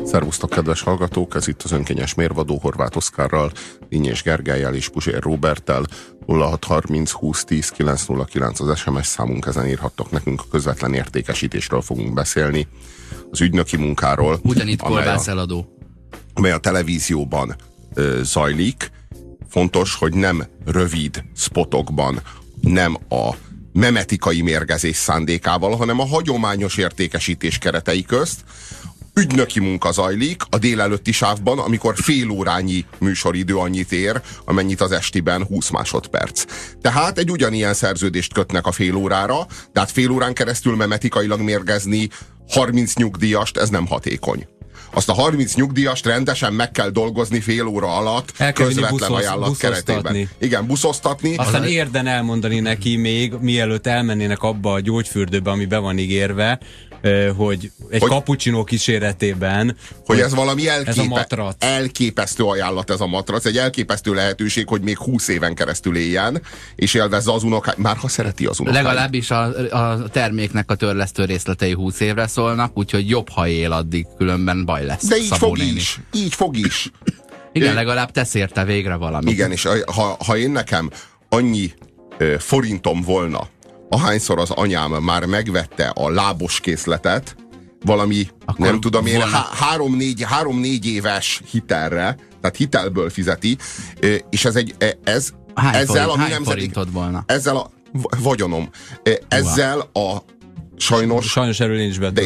Szervusztok, kedves hallgatók! Ez itt az Önkényes Mérvadó Horváth Oszkárral, Dínyés Gergellyel és Puzsér Róberttel. 0630 20 10 909 az SMS számunk, ezen írhattok nekünk, a közvetlen értékesítésről fogunk beszélni. Az ügynöki munkáról. Ugyanitt kolbászeladó. Amely a televízióban zajlik. Fontos, hogy nem rövid spotokban, nem a memetikai mérgezés szándékával, hanem a hagyományos értékesítés keretei közt ügynöki munka zajlik a délelőtti sávban, amikor fél órányi műsoridő annyit ér, amennyit az estiben 20 másodperc. Tehát egy ugyanilyen szerződést kötnek a fél órára, tehát fél órán keresztül memetikailag mérgezni 30 nyugdíjast, ez nem hatékony. Azt a 30 nyugdíjast rendesen meg kell dolgozni fél óra alatt, közvetlen ajánlat keretében. Igen, buszoztatni. Aztán érden elmondani neki még, mielőtt elmennének abba a gyógyfürdőbe, ami be van ígérve, hogy cappuccino kíséretében, hogy ez valami elképesztő ajánlat, ez a matrac, egy elképesztő lehetőség, hogy még 20 éven keresztül éljen, és élvezze az unokáit, már ha szereti az unokáit. Legalábbis a terméknek a törlesztő részletei 20 évre szólnak, úgyhogy jobb, ha él addig, különben baj lesz. De így fog is. Igen, legalább tesz érte végre valamit. Igen, és ha én nekem annyi forintom volna, ahányszor az anyám már megvette a lábos készletet, valami, akkor nem tudom én, 3-4 éves hitelre, tehát hitelből fizeti, és hány forintod volna? Ezzel a vagyonom, ezzel a Sajnos erről nincs be.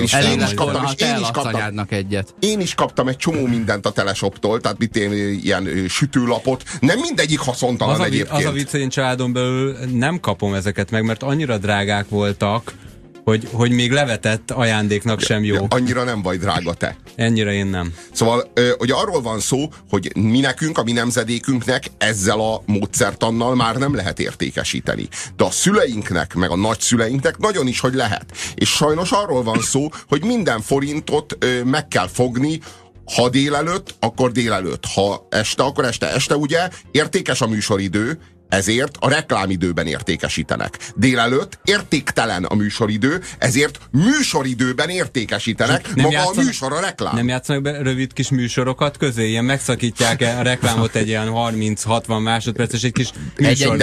Én is kaptam egy csomó mindent a Teleshoptól, tehát ilyen sütőlapot. Nem mindegyik haszontalan egyébként. Az a vicc, hogy én családon belül nem kapom ezeket meg, mert annyira drágák voltak, hogy még levetett ajándéknak sem jó. Annyira nem vagy drága te. Ennyire én nem. Szóval ugye arról van szó, hogy mi nekünk, a mi nemzedékünknek ezzel a módszertannal már nem lehet értékesíteni. De a szüleinknek, meg a nagyszüleinknek nagyon is, hogy lehet. És sajnos arról van szó, hogy minden forintot meg kell fogni, ha délelőtt, akkor délelőtt. Ha este, akkor este. Este ugye értékes a műsoridő, ezért a reklámidőben értékesítenek. Délelőtt értéktelen a műsoridő, ezért műsoridőben értékesítenek. Maga a műsor a reklám. Nem játszanak be rövid kis műsorokat közé? Ilyen megszakítják a reklámot egy ilyen 30-60 másodperces egy kis műsor.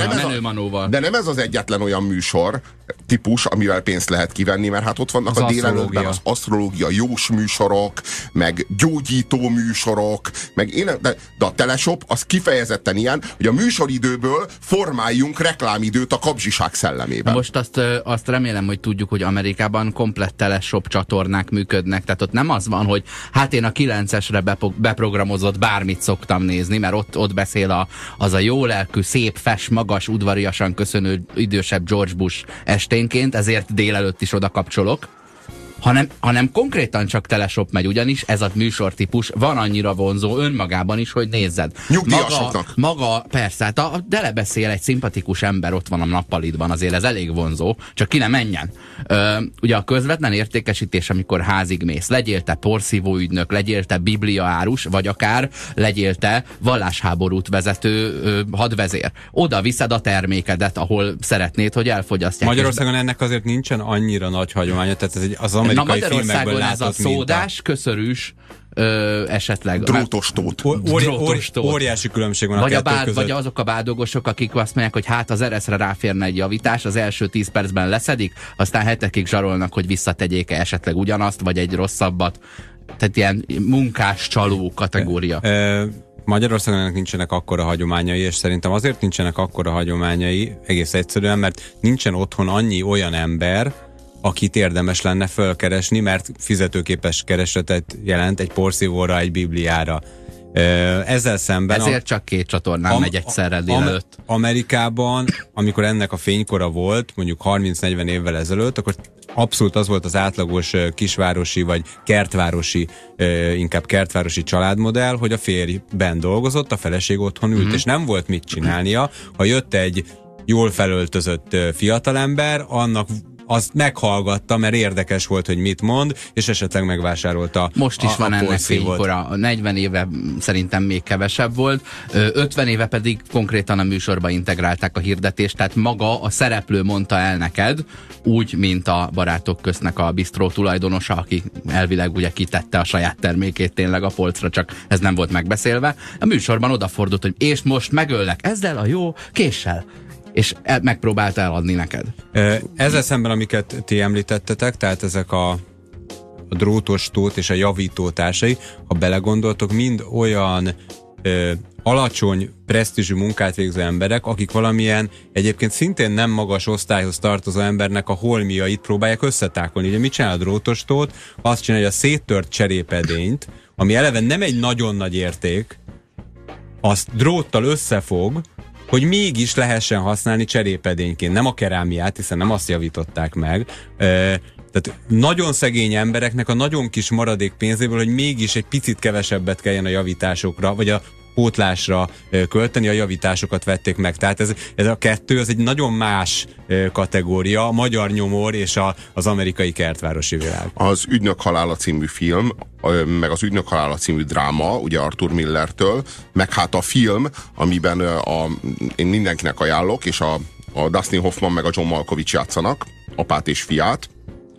De nem ez az egyetlen olyan műsor típus, amivel pénzt lehet kivenni, mert hát ott vannak a délelőttben az asztrológia jós műsorok, meg gyógyító műsorok, de a Teleshop az kifejezetten ilyen, hogy a műsoridőből formáljunk reklámidőt a kapzsiság szellemében. Most azt remélem, hogy tudjuk, hogy Amerikában komplett Teleshop csatornák működnek, tehát ott nem az van, hogy hát én a 9-esre beprogramozott bármit szoktam nézni, mert ott beszél az a jó lelkű, szép, fes, magas, udvariasan köszönő idősebb George Bush esténként, ezért délelőtt is oda kapcsolok, hanem konkrétan csak Teleshop megy, ugyanis ez a műsortípus van annyira vonzó önmagában is, hogy nézzed. Nyugdíjasoknak. Maga persze, hát belebeszél egy szimpatikus ember, ott van a nappalidban, azért ez elég vonzó, csak ki ne menjen. Ugye a közvetlen értékesítés, amikor házig mész, legyél te porszívó ügynök, legyél te bibliaárus, vagy akár legyél te vallásháborút vezető hadvezér. Oda viszed a termékedet, ahol szeretnéd, hogy elfogyasztják. Magyarországon ennek azért nincsen annyira nagy hagyománya, tehát ez az amerikai filmekből látott ez a szódás, köszörűs, esetleg drótos tót. Óriási különbség van a kettő között. Vagy azok a bádogosok, akik azt mondják, hogy hát az ereszre ráférne egy javítás, az első 10 percben leszedik, aztán hetekig zsarolnak, hogy visszategyék-e esetleg ugyanazt, vagy egy rosszabbat. Tehát ilyen munkás csaló kategória. Magyarországon ennek nincsenek akkora hagyományai, és szerintem azért nincsenek akkora hagyományai, egész egyszerűen, mert nincsen otthon annyi olyan ember, akit érdemes lenne fölkeresni, mert fizetőképes keresletet jelent egy porszívóra, egy bibliára. Ezzel szemben... Ezért csak 2 csatornán megy egyszerre délelőtt. Amerikában, amikor ennek a fénykora volt, mondjuk 30-40 évvel ezelőtt, akkor abszolút az volt az átlagos kisvárosi vagy kertvárosi, inkább kertvárosi családmodell, hogy a férj benn dolgozott, a feleség otthon ült, és nem volt mit csinálnia. Ha jött egy jól felöltözött fiatalember, annak azt meghallgatta, mert érdekes volt, hogy mit mond, és esetleg megvásárolta. Most is van ennek fénykora. 40 éve szerintem még kevesebb volt, 50 éve pedig konkrétan a műsorba integrálták a hirdetést, tehát maga a szereplő mondta el neked, úgy, mint a Barátok köztnek a bistró tulajdonosa, aki elvileg ugye kitette a saját termékét tényleg a polcra, csak ez nem volt megbeszélve. A műsorban odafordult, hogy és most megöllek ezzel a jó késsel. És megpróbált eladni neked. Ezzel szemben, amiket ti említettetek, tehát ezek a drótos tót és a javító társai, ha belegondoltok, mind olyan alacsony, presztízsű munkát végző emberek, akik valamilyen egyébként szintén nem magas osztályhoz tartozó embernek a holmiait próbálják összetákolni. Ugye mit csinál a drótostót? Azt csinálja, hogy a széttört cserépedényt, ami eleve nem egy nagyon nagy érték, azt dróttal összefog, hogy mégis lehessen használni cserépedényként. Nem a kerámiát, hiszen nem azt javították meg. Tehát nagyon szegény embereknek a nagyon kis maradék pénzéből, hogy mégis egy picit kevesebbet kelljen a javításokra, vagy a pótlásra költeni, a javításokat vették meg. Tehát ez a kettő, az egy nagyon más kategória, a magyar nyomor és az amerikai kertvárosi világ. Az Ügynök halála című film, meg az Ügynök halála című dráma, ugye Arthur Millertől, meg hát a film, amiben én mindenkinek ajánlok, és a Dustin Hoffman meg a John Malkovich játszanak, apát és fiát.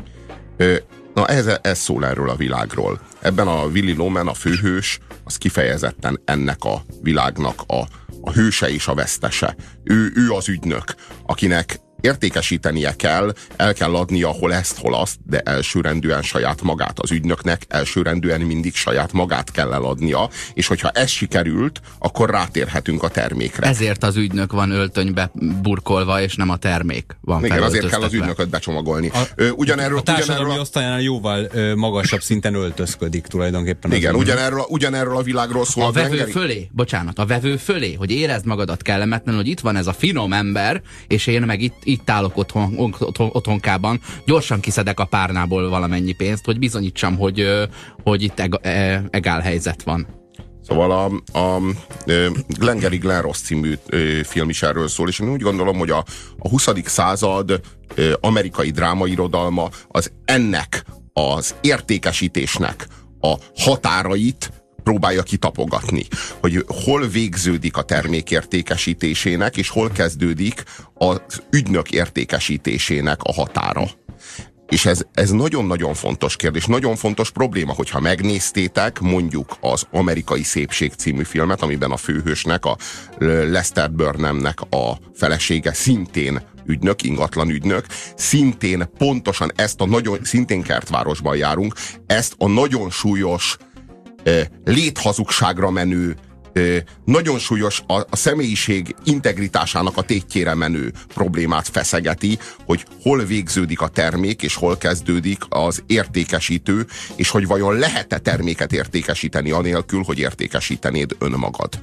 Na ez szól erről a világról. Ebben a Willy Loman, a főhős, az kifejezetten ennek a világnak a hőse és a vesztese. Ő az ügynök, akinek értékesítenie kell, el kell adnia hol ezt, hol azt, de elsőrendűen saját magát. Az ügynöknek elsőrendűen mindig saját magát kell eladnia, és hogyha ez sikerült, akkor rátérhetünk a termékre. Ezért az ügynök van öltönybe burkolva, és nem a termék van. Igen, azért kell az ügynököt becsomagolni. A társadalmi osztályánál jóval magasabb szinten öltözködik tulajdonképpen. Igen, ugyanerről a világról szól. A vevő fölé, bocsánat, a vevő fölé, hogy érezd magadat kellemetlenül, hogy itt van ez a finom ember, és én meg itt állok otthonkában, gyorsan kiszedek a párnából valamennyi pénzt, hogy bizonyítsam, hogy itt egál helyzet van. Szóval a Glengarry Glen Ross című film is erről szól, és én úgy gondolom, hogy a 20. század amerikai drámairodalma az ennek az értékesítésnek a határait próbálja kitapogatni, hogy hol végződik a termék értékesítésének, és hol kezdődik az ügynök értékesítésének a határa. És ez nagyon-nagyon fontos kérdés, nagyon fontos probléma, hogyha megnéztétek mondjuk az Amerikai Szépség című filmet, amiben a főhősnek, a Lester Burnhamnek a felesége szintén ügynök, ingatlan ügynök, szintén pontosan szintén kertvárosban járunk, ezt a nagyon súlyos léthazugságra menő, nagyon súlyos a személyiség integritásának a tétjére menő problémát feszegeti, hogy hol végződik a termék, és hol kezdődik az értékesítő, és hogy vajon lehet-e terméket értékesíteni anélkül, hogy értékesítenéd önmagad.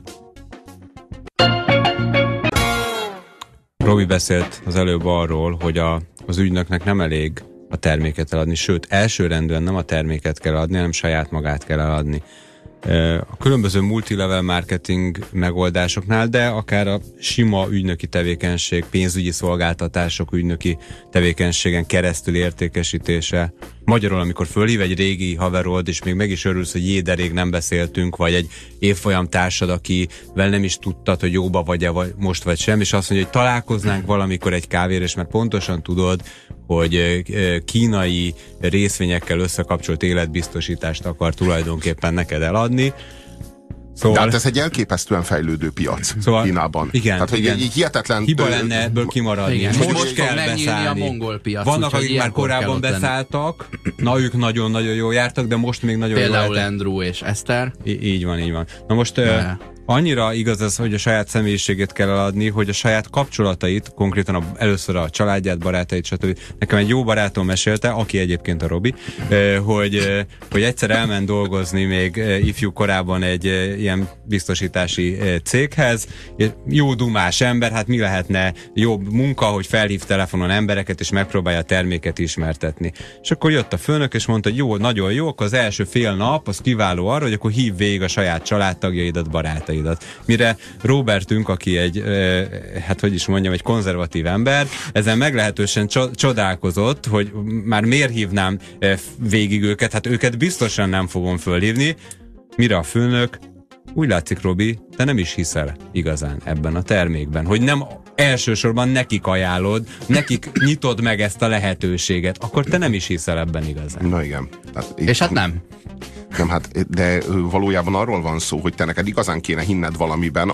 Robi beszélt az előbb arról, hogy az ügynöknek nem elég a terméket eladni, sőt, elsőrendűen nem a terméket kell adni, hanem saját magát kell eladni. A különböző multilevel marketing megoldásoknál, de akár a sima ügynöki tevékenység, pénzügyi szolgáltatások ügynöki tevékenységen keresztül értékesítése. Magyarul, amikor fölhív egy régi haverod, és még meg is örülsz, hogy jé, de rég nem beszéltünk, vagy egy évfolyam társad, akivel nem is tudtad, hogy jóba vagy-e vagy most vagy sem, és azt mondja, hogy találkoznánk valamikor egy kávéra, és mert pontosan tudod, hogy kínai részvényekkel összekapcsolt életbiztosítást akar tulajdonképpen neked eladni. Szóval, tehát ez egy elképesztően fejlődő piac Kínában. Igen, tehát, igen. Egy hihetetlen... Hiba lenne ebből kimaradni. Igen. Most kell beszállni. A mongol piac. Vannak, akik már korábban beszálltak, na ők nagyon-nagyon jól jártak, de most még nagyon például jól jártak. Andrew és Esther. Így van, így van. Na most... Annyira igaz ez, hogy a saját személyiségét kell eladni, hogy a saját kapcsolatait, konkrétan először a családját, barátait, stb. Nekem egy jó barátom mesélte, aki egyébként a Robi, hogy egyszer elment dolgozni még ifjú korában egy ilyen biztosítási céghez, jó dumás ember, hát mi lehetne jobb munka, hogy felhív telefonon embereket, és megpróbálja a terméket ismertetni. És akkor jött a főnök, és mondta, hogy jó, nagyon jó, akkor az első fél nap az kiváló arra, hogy akkor hív végig a saját családtagjaidat, barátaidat. Mire Robertünk, aki egy, hát hogy is mondjam, egy konzervatív ember, ezen meglehetősen csodálkozott, hogy már miért hívnám végig őket, hát őket biztosan nem fogom fölhívni. Mire a főnök, úgy látszik, Robi, te nem is hiszel igazán ebben a termékben, hogy nem elsősorban nekik ajánlod, nekik nyitod meg ezt a lehetőséget, akkor te nem is hiszel ebben igazán. Na igen. Tehát, és hát nem. Nem, hát, de valójában arról van szó, hogy te neked igazán kéne hinned valamiben,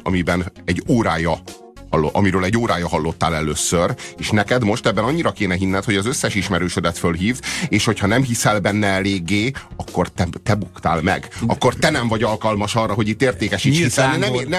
amiről egy órája hallottál először, és neked most ebben annyira kéne hinned, hogy az összes ismerősödet fölhívd, és hogyha nem hiszel benne eléggé, akkor te buktál meg. Akkor te nem vagy alkalmas arra, hogy itt értékesíts, hiszen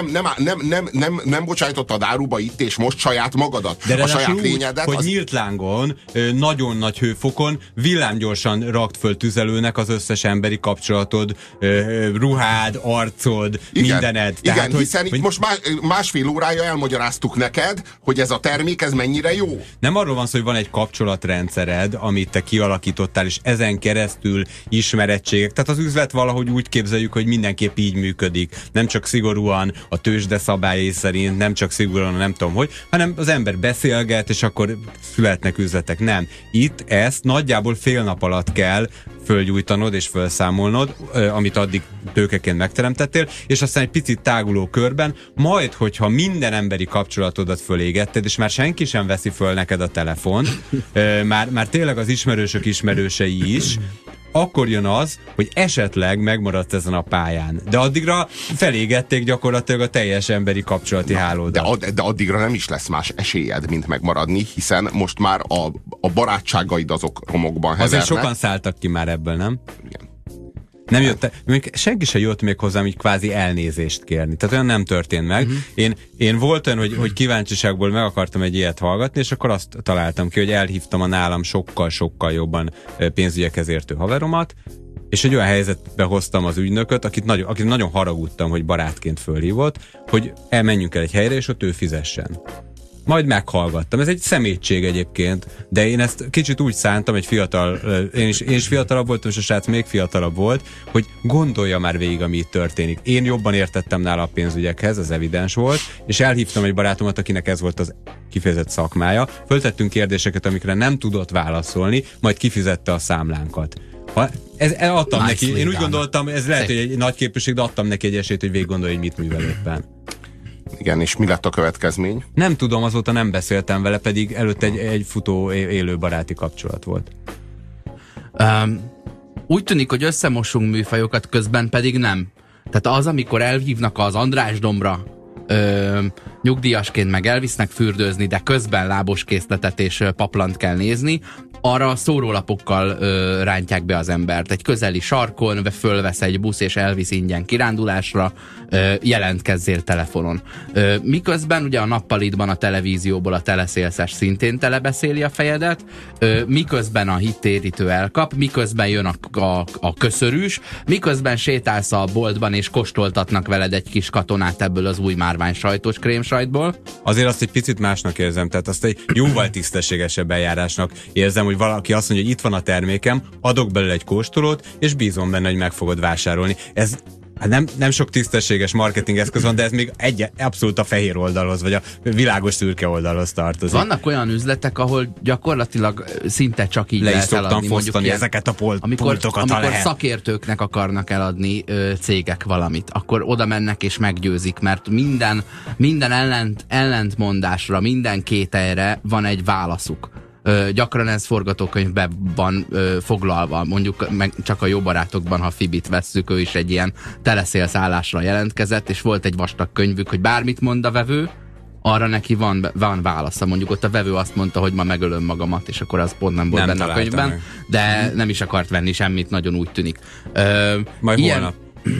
nem bocsájtottad áruba itt és most saját magadat, de a saját lényedet. Hogy nyílt lángon, nagyon nagy hőfokon, villámgyorsan rakt föl tüzelőnek az összes emberi kapcsolatod, ruhád, arcod, mindened. Igen, tehát, hiszen itt most másfél órája elmagyaráztuk neked, hogy ez a termék, ez mennyire jó. Nem arról van szó, hogy van egy kapcsolatrendszered, amit te kialakítottál, és ezen keresztül ismerettségek. Tehát az üzlet valahogy úgy képzeljük, hogy mindenképp így működik. Nem csak szigorúan a tőzsde szabályai szerint, nem csak szigorúan nem tudom hogy, hanem az ember beszélget, és akkor születnek üzletek. Nem. Itt ezt nagyjából fél nap alatt kell fölgyújtanod és felszámolnod, amit addig tőkeként megteremtettél, és aztán egy picit táguló körben, majd, hogyha minden emberi kapcsolatodat fölégetted, és már senki sem veszi föl neked a telefon, már tényleg az ismerősök ismerősei is, akkor jön az, hogy esetleg megmaradsz ezen a pályán. De addigra felégették gyakorlatilag a teljes emberi kapcsolati hálódat. De addigra nem is lesz más esélyed, mint megmaradni, hiszen most már a barátságaid azok romokban hezernek. Azért sokan szálltak ki már ebből, nem? Igen. Nem jött, senki sem jött még hozzám így kvázi elnézést kérni. Tehát olyan nem történt meg. Én volt olyan, hogy kíváncsiságból meg akartam egy ilyet hallgatni, és akkor azt találtam ki, hogy elhívtam a nálam sokkal-sokkal jobban pénzügyekhez értő haveromat, és egy olyan helyzetbe hoztam az ügynököt, akit nagyon haragudtam, hogy barátként fölhívott, hogy elmenjünk el egy helyre, és ott ő fizessen. Majd meghallgattam. Ez egy szemétség egyébként, de én ezt kicsit úgy szántam, egy fiatal, én is fiatalabb voltam, és a srác még fiatalabb volt, hogy gondolja már végig, ami itt történik. Én jobban értettem nála a pénzügyekhez, az evidens volt, és elhívtam egy barátomat, akinek ez volt az kifejezett szakmája. Föltettünk kérdéseket, amikre nem tudott válaszolni, majd kifizette a számlánkat. Adtam neki, én úgy gondoltam, ez lehet, hogy egy nagy képűség, de adtam neki egy esélyt, hogy végig gondolja, hogy mit művel éppen. Igen, és mi lett a következmény? Nem tudom, azóta nem beszéltem vele, pedig előtt egy futó élő baráti kapcsolat volt. Úgy tűnik, hogy összemosunk műfajokat, közben pedig nem. Tehát az, amikor elhívnak az András dombra, nyugdíjasként meg elvisznek fürdőzni, de közben lábos készletet és paplant kell nézni, arra szórólapokkal rántják be az embert. Egy közeli sarkon fölvesz egy busz és elvisz ingyen kirándulásra, jelentkezzél telefonon. Miközben ugye a nappalitban a televízióból a teleszélszes szintén telebeszéli a fejedet, miközben a hittérítő elkap, miközben jön a köszörűs, miközben sétálsz a boltban és kóstoltatnak veled egy kis katonát ebből az új márvány sajtos krémsajtból. Azért azt egy picit másnak érzem, tehát azt egy jóval tisztességesebb eljárásnak érzem, hogy valaki azt mondja, hogy itt van a termékem, adok belőle egy kóstolót, és bízom benne, hogy meg fogod vásárolni. Ez nem sok tisztességes marketing eszköz van, de ez még abszolút a fehér oldalhoz, vagy a világos szürke oldalhoz tartozik. Vannak olyan üzletek, ahol gyakorlatilag szinte csak így lehet eladni. Fosztani ezeket a pultokat, amikor szakértőknek akarnak eladni cégek valamit, akkor oda mennek és meggyőzik, mert minden ellentmondásra, minden kételyre van egy válaszuk. Gyakran ez forgatókönyvben van foglalva, mondjuk csak a Jó barátokban, ha Fibit vesszük, ő is egy ilyen teleszélsz állásra jelentkezett, és volt egy vastag könyvük, hogy bármit mond a vevő, arra neki van válasza. Mondjuk ott a vevő azt mondta, hogy ma megölöm magamat, és akkor az pont nem volt benne a könyvben, meg. De nem is akart venni semmit, nagyon úgy tűnik. Majd holnap.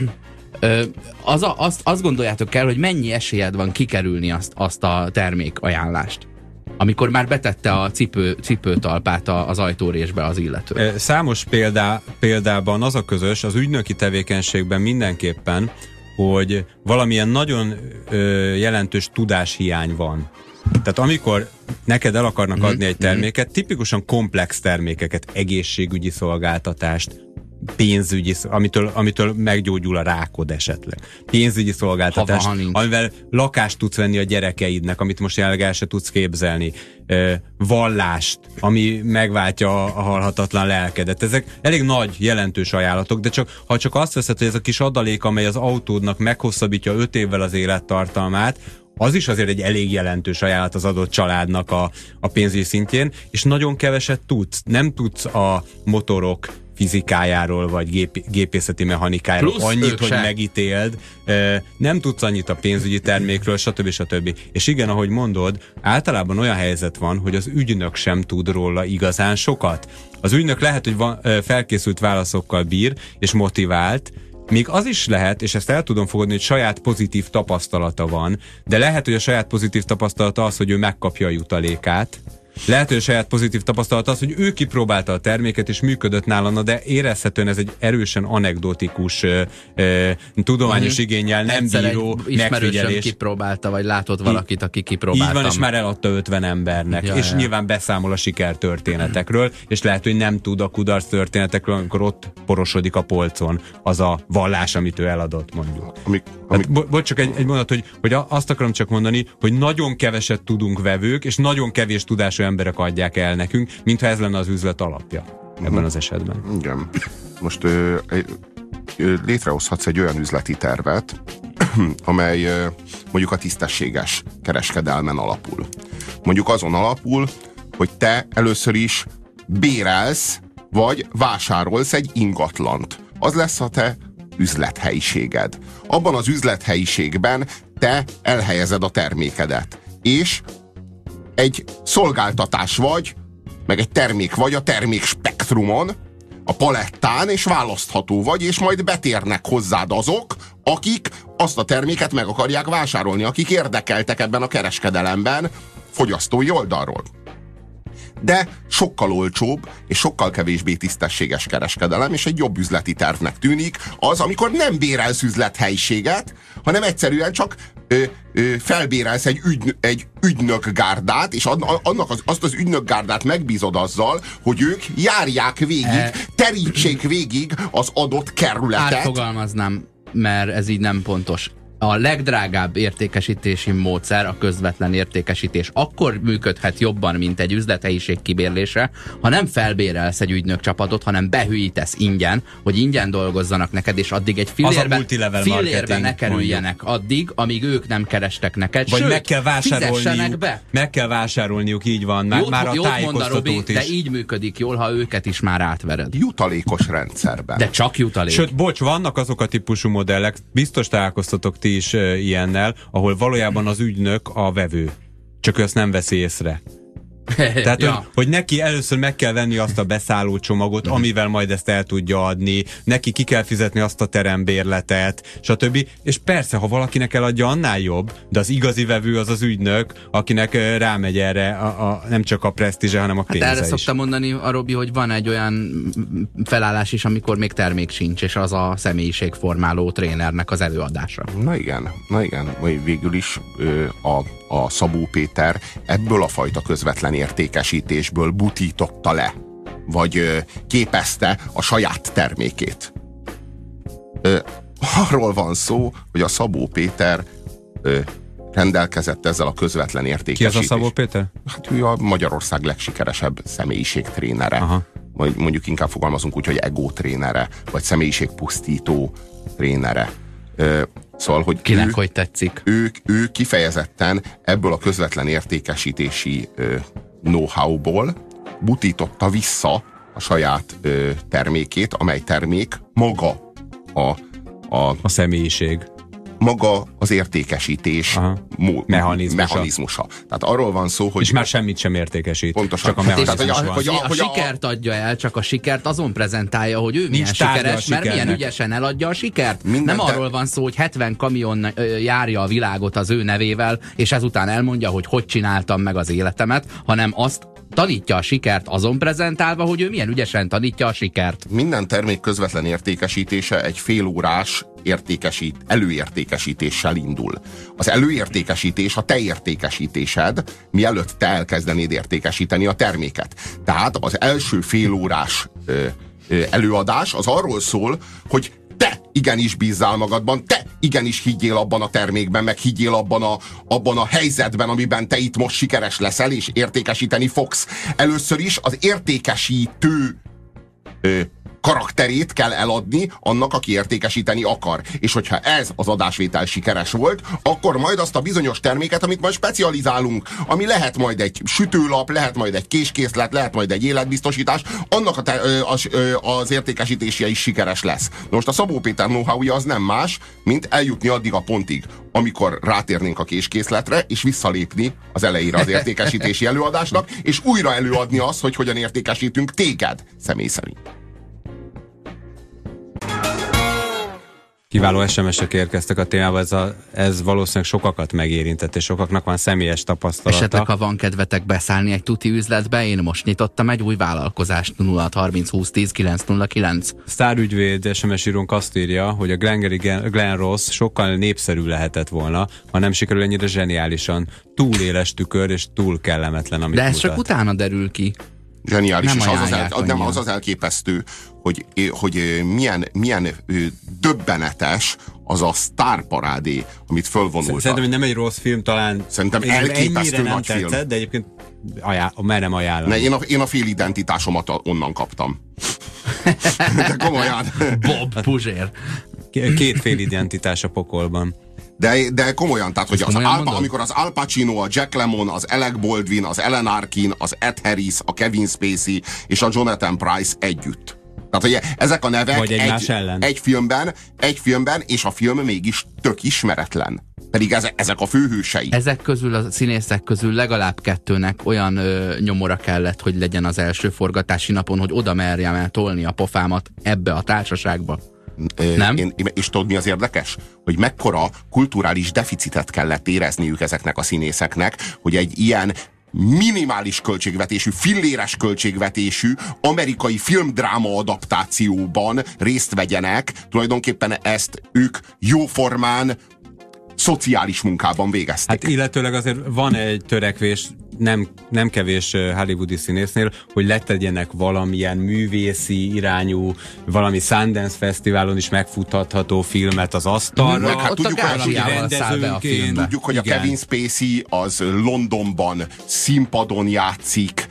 Azt gondoljátok el, hogy mennyi esélyed van kikerülni azt a termék ajánlást, amikor már betette a cipőtalpát az ajtórésbe az illető. Számos példában az a közös, az ügynöki tevékenységben mindenképpen, hogy valamilyen nagyon jelentős tudáshiány van. Tehát amikor neked el akarnak adni egy terméket, tipikusan komplex termékeket, egészségügyi szolgáltatást, pénzügyi, amitől meggyógyul a rákod esetleg. Pénzügyi szolgáltatást, amivel lakást tudsz venni a gyerekeidnek, amit most jelenleg el se tudsz képzelni. Vallást, ami megváltja a halhatatlan lelkedet. Ezek elég nagy, jelentős ajánlatok, de ha csak azt veszed, hogy ez a kis adalék, amely az autódnak meghosszabbítja 5 évvel az élettartalmát, az is azért egy elég jelentős ajánlat az adott családnak a pénzügyi szintjén, és nagyon keveset tudsz. Nem tudsz a motorok fizikájáról, vagy gépészeti mechanikájáról plusz annyit, hogy megítéld, nem tudsz annyit a pénzügyi termékről, stb. És igen, ahogy mondod, általában olyan helyzet van, hogy az ügynök sem tud róla igazán sokat. Az ügynök lehet, hogy felkészült válaszokkal bír, és motivált, még az is lehet, és ezt el tudom fogadni, hogy saját pozitív tapasztalata van, de lehet, hogy a saját pozitív tapasztalata az, hogy ő megkapja a jutalékát. Lehet, hogy a saját pozitív tapasztalata az, hogy ő kipróbálta a terméket, és működött nála, de érezhetően ez egy erősen anekdotikus, tudományos igénnyel nem bíró megfigyelés. Kipróbálta, vagy látott valakit, aki kipróbálta. Így van, és már eladta 50 embernek. És nyilván beszámol a sikertörténetekről, és lehet, hogy nem tud a kudarc történetekről, amikor ott porosodik a polcon az a vallás, amit ő eladott, mondjuk. Bocs, csak egy mondat, hogy azt akarom csak mondani, hogy nagyon keveset tudunk vevők, és nagyon kevés tudású emberek adják el nekünk, mintha ez lenne az üzlet alapja ebben az esetben. Igen. Most létrehozhatsz egy olyan üzleti tervet, amely mondjuk a tisztességes kereskedelmen alapul. Mondjuk azon alapul, hogy te először is bérelsz, vagy vásárolsz egy ingatlant. Az lesz a te üzlethelyiséged. Abban az üzlethelyiségben te elhelyezed a termékedet. És egy szolgáltatás vagy, meg egy termék vagy a termék spektrumon, a palettán, és választható vagy, és majd betérnek hozzád azok, akik azt a terméket meg akarják vásárolni, akik érdekeltek ebben a kereskedelemben fogyasztói oldalról. De sokkal olcsóbb és sokkal kevésbé tisztességes kereskedelem, és egy jobb üzleti tervnek tűnik az, amikor nem bérelsz üzlethelyiséget, hanem egyszerűen csak felbérelsz egy ügynökgárdát, és azt az ügynökgárdát megbízod azzal, hogy ők járják végig, terítsék végig az adott kerületet. Átfogalmaznám, mert ez így nem pontos. A legdrágább értékesítési módszer a közvetlen értékesítés. Akkor működhet jobban, mint egy üzlethelyiség kibérlése, ha nem felbérelsz egy ügynökcsapatot, hanem behűítesz ingyen, hogy ingyen dolgozzanak neked, és addig egy fillérbe ne kerüljenek addig, amíg ők nem kerestek neked. Vagy sőt, meg kell vásárolniuk, így van. Már a tájékoztatót is. De így működik jól, ha őket is már átvered. Jutalékos rendszerben. De csak jutalék. Sőt, bocs, vannak azok a típusú modellek, biztos találkoztatok ti is ilyennel, ahol valójában az ügynök a vevő. Csak ő azt nem veszi észre. Tehát, ja. hogy neki először meg kell venni azt a beszálló csomagot, amivel majd ezt el tudja adni, neki ki kell fizetni azt a terembérletet, stb. És persze, ha valakinek eladja, annál jobb, de az igazi vevő az az ügynök, akinek rámegy erre nem csak a presztízse, hanem a pénze erre is. szoktam mondani a Robi, hogy van egy olyan felállás is, amikor még termék sincs, és az a személyiségformáló trénernek az előadása. Na igen, végül is a Szabó Péter ebből a fajta közvetlen értékesítésből butította le, vagy képezte a saját termékét. Arról van szó, hogy a Szabó Péter rendelkezett ezzel a közvetlen értékesítés. Ki az a Szabó Péter? Hát ő a Magyarország legsikeresebb személyiségtrénere. Aha. Vagy mondjuk inkább fogalmazunk úgy, hogy ego trénere, vagy személyiségpusztító trénere. Szóval, hogy kinek hogy tetszik. Ő kifejezetten ebből a közvetlen értékesítési know-how-ból butította vissza a saját termékét, amely termék maga a személyiség. Maga az értékesítés mechanizmusa. Tehát arról van szó, hogy... És már semmit sem értékesít. Pontosan. Csak a mechanizmus a sikert adja el, csak a sikert azon prezentálja, hogy ő milyen sikeres, mert milyen ügyesen eladja a sikert. Nem arról van szó, hogy 70 kamion járja a világot az ő nevével, és ezután elmondja, hogy csináltam meg az életemet, hanem azt tanítja a sikert azon prezentálva, hogy ő milyen ügyesen tanítja a sikert. Minden termék közvetlen értékesítése egy félórás előértékesítéssel indul. Az előértékesítés a te értékesítésed, mielőtt te elkezdenéd értékesíteni a terméket. Tehát az első félórás előadás az arról szól, hogy te igenis bízzál magadban, te igenis higgyél abban a termékben, meg higgyél abban a helyzetben, amiben te itt most sikeres leszel, és értékesíteni fogsz. Először is az értékesítő karakterét kell eladni annak, aki értékesíteni akar. És hogyha ez az adásvétel sikeres volt, akkor majd azt a bizonyos terméket, amit majd specializálunk, ami lehet majd egy sütőlap, lehet majd egy késkészlet, lehet majd egy életbiztosítás, annak az értékesítése is sikeres lesz. Most a Szabó Péter know-how-ja az nem más, mint eljutni addig a pontig, amikor rátérnénk a késkészletre, és visszalépni az elejére az értékesítési előadásnak, és újra előadni azt, hogy hogyan értékesítünk téged személy szerint. Kiváló SMS-ek érkeztek a témába, ez valószínűleg sokakat megérintett, és sokaknak van személyes tapasztalata. Esetleg, ha van kedvetek beszállni egy tuti üzletbe, én most nyitottam egy új vállalkozást, 0630 20 10 909. Sztárügyvéd SMS írónk azt írja, hogy a Glenn Ross sokkal népszerű lehetett volna, ha nem sikerül ennyire zseniálisan. Túl éles tükör, és túl kellemetlen, amit de ez mutat. csak utána derül ki. Zseniális, és az az elképesztő, hogy milyen döbbenetes az a sztárparádé, amit fölvonultak. Szerintem nem egy rossz film, talán szerintem elképesztő nagy film. Tetszett, de egyébként merem ajánlani. Én a fél identitásomat onnan kaptam. De komolyan. Bob Puzsér. Két fél identitás a pokolban. De komolyan, tehát hogy amikor az Al Pacino, a Jack Lemmon, az Alec Baldwin, az Ellen Arkin, az Ed Harris, a Kevin Spacey és a Jonathan Pryce együtt. Tehát, hogy ezek a nevek egy filmben, és a film mégis tök ismeretlen. Pedig ezek a főhősei. Ezek közül, a színészek közül legalább kettőnek olyan nyomora kellett, hogy legyen az első forgatási napon, hogy oda merjem el tolni a pofámat ebbe a társaságba. Nem? És tudod, mi az érdekes? Hogy mekkora kulturális deficitet kellett érezniük ezeknek a színészeknek, hogy egy ilyen minimális költségvetésű, filléres költségvetésű amerikai filmdráma adaptációban részt vegyenek. Tulajdonképpen ezt ők jóformán szociális munkában végezték. Hát illetőleg azért van egy törekvés, nem kevés hollywoodi színésznél, hogy letegyenek valamilyen művészi irányú, valami Sundance Fesztiválon is megfuthatható filmet az asztalra. Hát tudjuk, hogy a Kevin Spacey az Londonban színpadon játszik.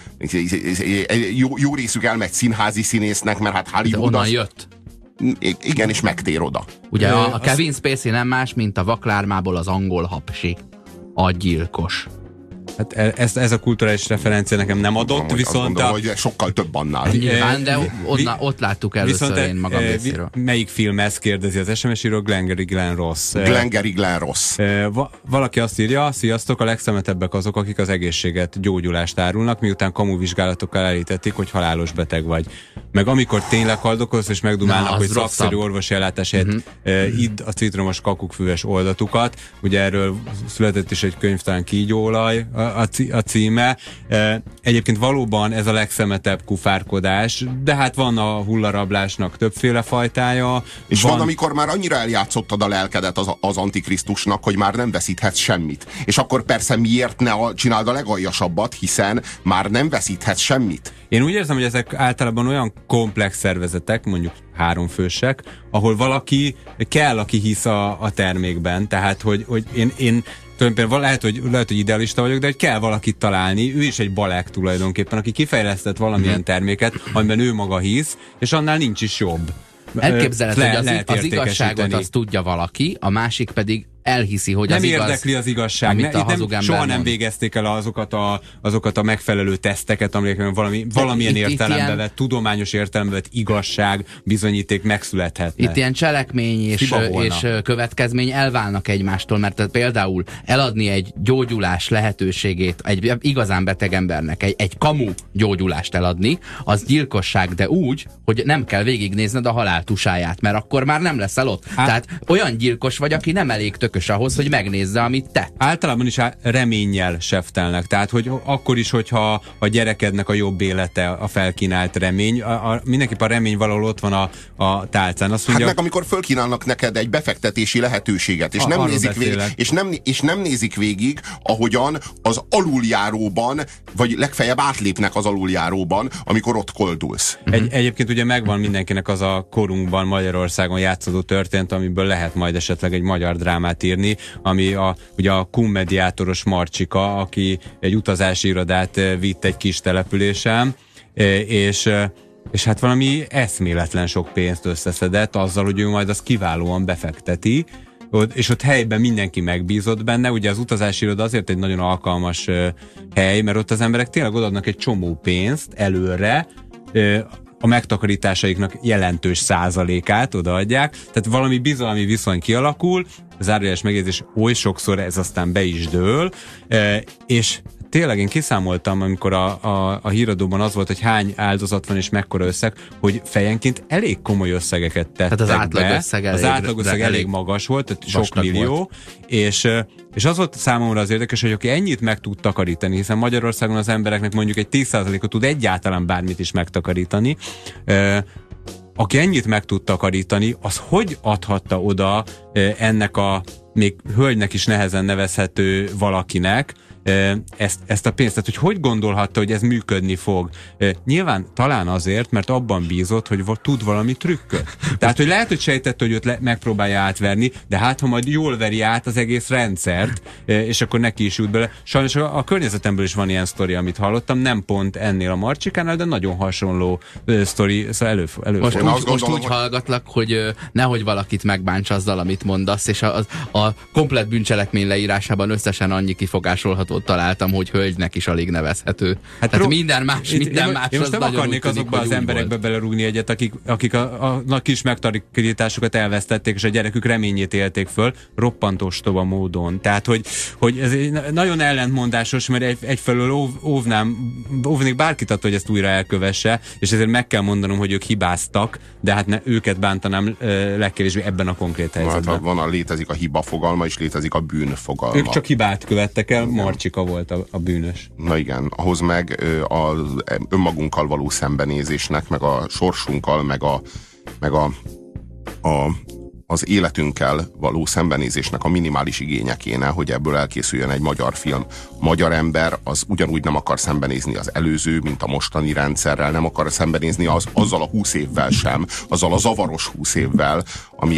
Jó részük elmegy színházi színésznek, mert hát Hollywood onnan jött. Igen, és megtér oda. Ugye a Kevin Spacey nem más, mint a Vaklármából az angol hapsi. A gyilkos. Hát ez a kulturális referencia nekem nem adott, viszont... Mondom, hogy sokkal több annál. Nyilván, de ott láttuk először én magam részéről. Melyik film ez, kérdezi az SMS író, Glenn Ross. Glenn Ross. Valaki azt írja, sziasztok, a legszemetebbek azok, akik az egészséget, gyógyulást árulnak, miután kamuvizsgálatokkal elítették, hogy halálos beteg vagy. Meg amikor tényleg haldokolsz, és megdumálnak, hogy szakszerű orvosi ellátás idd a citromos kakukkfüves oldatukat. Ugye erről született is egy könyv, talán Kígyóolaj a címe. Egyébként valóban ez a legszemetebb kufárkodás, de hát van a hullarablásnak többféle fajtája. És van amikor már annyira eljátszottad a lelkedet az Antikrisztusnak, hogy már nem veszíthetsz semmit. És akkor persze miért ne csináld a legaljasabbat, hiszen már nem veszíthetsz semmit. Én úgy érzem, hogy ezek általában olyan komplex szervezetek, mondjuk 3 fősek, ahol valaki kell, aki hisz a termékben. Tehát, hogy én tulajdonképpen lehet, hogy idealista vagyok, de hogy kell valakit találni, ő is egy balek tulajdonképpen, aki kifejlesztett valamilyen terméket, amiben ő maga hisz, és annál nincs is jobb. Elképzelhető, hogy az igazságot azt tudja valaki, a másik pedig elhiszi, hogy nem az igaz. Nem érdekli az igazság. Soha nem végezték el azokat a megfelelő teszteket, amikben valamilyen értelembe vett, tudományos értelembe vett igazság, bizonyíték megszülethetne. Itt ilyen cselekmény és következmény elválnak egymástól, mert például eladni egy gyógyulás lehetőségét egy igazán beteg embernek, egy kamu gyógyulást eladni, az gyilkosság, de úgy, hogy nem kell végignézned a halál tusáját, mert akkor már nem leszel ott. Tehát olyan gyilkos vagy, aki nem elég szökös ahhoz, hogy megnézze, amit tett. Általában is reménnyel seftelnek. Tehát, hogy akkor is, hogyha a gyerekednek a jobb élete a felkínált remény, mindenképpen a remény valahol ott van a tálcán. Azt mondja, hát meg amikor fölkínálnak neked egy befektetési lehetőséget, és nem nézik végig, ahogyan az aluljáróban, vagy legfeljebb átlépnek az aluljáróban, amikor ott koldulsz. Egyébként ugye megvan mindenkinek az a korunkban Magyarországon játszódó történet, amiből lehet majd esetleg egy magyar drámát írni, ami ugye a KUM mediátoros Marcsika, aki egy utazási irodát vitt egy kis településen, és hát valami eszméletlen sok pénzt összeszedett azzal, hogy ő majd azt kiválóan befekteti, és ott helyben mindenki megbízott benne. Ugye az utazási iroda azért egy nagyon alkalmas hely, mert ott az emberek tényleg odaadnak egy csomó pénzt előre, a megtakarításaiknak jelentős százalékát odaadják, tehát valami bizalmi viszony kialakul, zárójeles megjegyzés, oly sokszor ez aztán be is dől, és tényleg én kiszámoltam, amikor a híradóban az volt, hogy hány áldozat van és mekkora összeg, hogy fejenként elég komoly összegeket tettek tehát az átlagösszeg elég magas volt, tehát sok millió, volt. És az volt számomra az érdekes, hogy aki ennyit meg tud takarítani, hiszen Magyarországon az embereknek mondjuk egy 10%-ot tud egyáltalán bármit is megtakarítani, aki ennyit meg tud takarítani, az hogy adhatta oda ennek a még hölgynek is nehezen nevezhető valakinek ezt a pénzt. Tehát, hogy gondolhatta, hogy ez működni fog? Nyilván talán azért, mert abban bízott, hogy tud valami trükköt. Tehát, hogy lehet, hogy sejtett, hogy őt megpróbálja átverni, de hát, ha majd jól veri át az egész rendszert, és akkor neki is jut bele. Sajnos a környezetemből is van ilyen sztori, amit hallottam, nem pont ennél a Marcsikánál, de nagyon hasonló sztori, szóval Most úgy hallgatlak, hogy nehogy valakit megbánts azzal, amit mondasz, és a komplett bűncselekmény leírásában összesen annyi kifogásolható találtam, hogy hölgynek is alig nevezhető. Hát tehát minden más én most nem akarnék azokba az emberekbe belerúgni egyet, akik a kis megtakarításokat elvesztették, és a gyerekük reményét élték föl, roppant ostoba módon. Tehát, hogy ez nagyon ellentmondásos, mert egyfelől óvnék bárkit attól, hogy ezt újra elkövesse, és ezért meg kell mondanom, hogy ők hibáztak, de hát őket bántanám legkevésbé ebben a konkrét helyzetben. Hát létezik a hiba fogalma, és létezik a bűn fogalma. Ők csak hibát követtek el, Marcsika volt a bűnös. Na igen, ahhoz meg az önmagunkkal való szembenézésnek, meg a sorsunkkal, meg az életünkkel való szembenézésnek a minimális igénye kéne, hogy ebből elkészüljön egy magyar film. A magyar ember az ugyanúgy nem akar szembenézni az előző, mint a mostani rendszerrel, nem akar szembenézni azzal a 20 évvel sem, azzal a zavaros 20 évvel, ami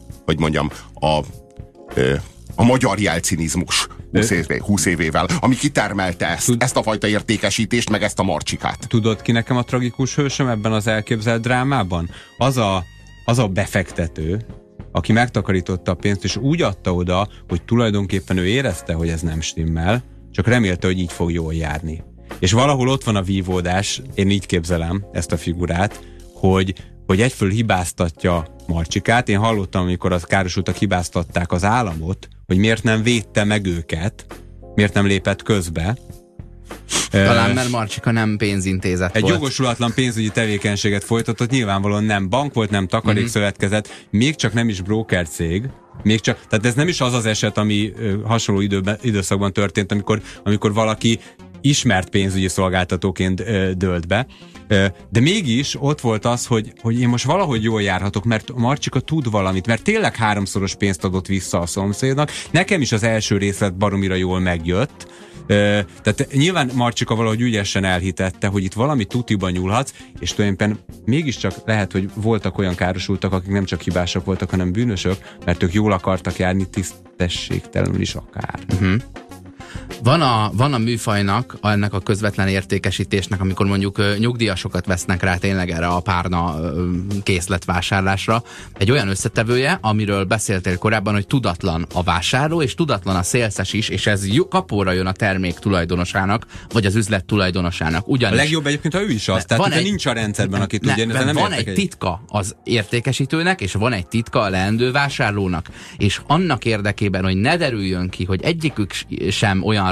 a magyar jelcinizmus 20 évével, ami kitermelte ezt a fajta értékesítést, meg ezt a Marcsikát. Tudod ki nekem a tragikus hősöm ebben az elképzelt drámában? Az a befektető, aki megtakarította a pénzt, és úgy adta oda, hogy tulajdonképpen ő érezte, hogy ez nem stimmel, csak remélte, hogy így fog jól járni. És valahol ott van a vívódás, én így képzelem ezt a figurát, hogy egyfelől hibáztatja Marcsikát. Én hallottam, amikor az károsultak hibáztatták az államot, hogy miért nem védte meg őket, miért nem lépett közbe. Talán mert Marcsika nem pénzintézet egy volt. jogosulatlan pénzügyi tevékenységet folytatott, nyilvánvalóan nem bank volt, nem takarékszövetkezet, még csak nem is broker cég, tehát ez nem is az az eset, ami hasonló időszakban történt, amikor valaki ismert pénzügyi szolgáltatóként dőlt be. De mégis ott volt az, hogy én most valahogy jól járhatok, mert Marcsika tud valamit, mert tényleg 3-szoros pénzt adott vissza a szomszédnak. Nekem is az első részlet baromira jól megjött. Tehát nyilván Marcsika valahogy ügyesen elhitette, hogy itt valami tutiban nyúlhatsz, és tulajdonképpen mégiscsak lehet, hogy voltak olyan károsultak, akik nem csak hibásak voltak, hanem bűnösök, mert ők jól akartak járni, tisztességtelenül is akár. Van a műfajnak, ennek a közvetlen értékesítésnek, amikor mondjuk nyugdíjasokat vesznek rá tényleg erre a párna készletvásárlásra, egy olyan összetevője, amiről beszéltél korábban, hogy tudatlan a vásárló, és tudatlan a szélszes is, és ez kapóra jön a termék tulajdonosának, vagy az üzlet tulajdonosának. Ugyanis, a legjobb egyébként, ha ő is az, tehát nincs a rendszerben, aki tudja. Van egy titka az értékesítőnek, és van egy titka a leendő vásárlónak, és annak érdekében, hogy ne derüljön ki, hogy egyikük sem olyan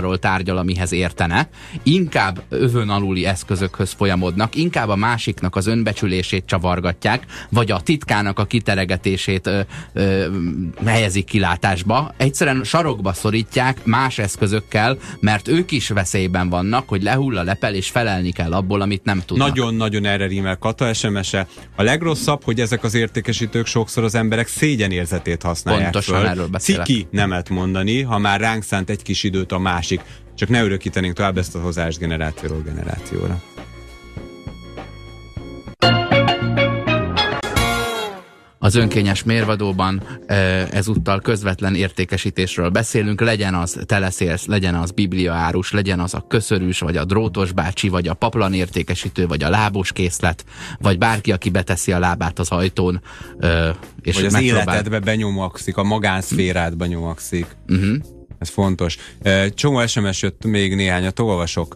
arról tárgyal, amihez értene, inkább övön aluli eszközökhöz folyamodnak, inkább a másiknak az önbecsülését csavargatják, vagy a titkának a kiteregetését helyezik kilátásba. Egyszerűen sarokba szorítják más eszközökkel, mert ők is veszélyben vannak, hogy lehull a lepel, és felelni kell abból, amit nem tudnak. Nagyon-nagyon erre rímel Kata SMS-e. A legrosszabb, hogy ezek az értékesítők sokszor az emberek szégyenérzetét használják. Pontosan föl. erről beszélek. Ciki nemet mondani, ha már ránk szánt egy kis időt a másik. Csak ne örökítenénk tovább ezt a hozást generációról generációra. Az önkényes mérvadóban ezúttal közvetlen értékesítésről beszélünk, legyen az teleszélsz, legyen az bibliaárus, legyen az a köszörűs, vagy a drótos bácsi, vagy a paplan értékesítő, vagy a lábos készlet, vagy bárki, aki beteszi a lábát az ajtón, és vagy az életedbe benyomakszik, a magánszférádba nyomakszik. Ez fontos. Csomó SMS jött, még néhányat olvasok.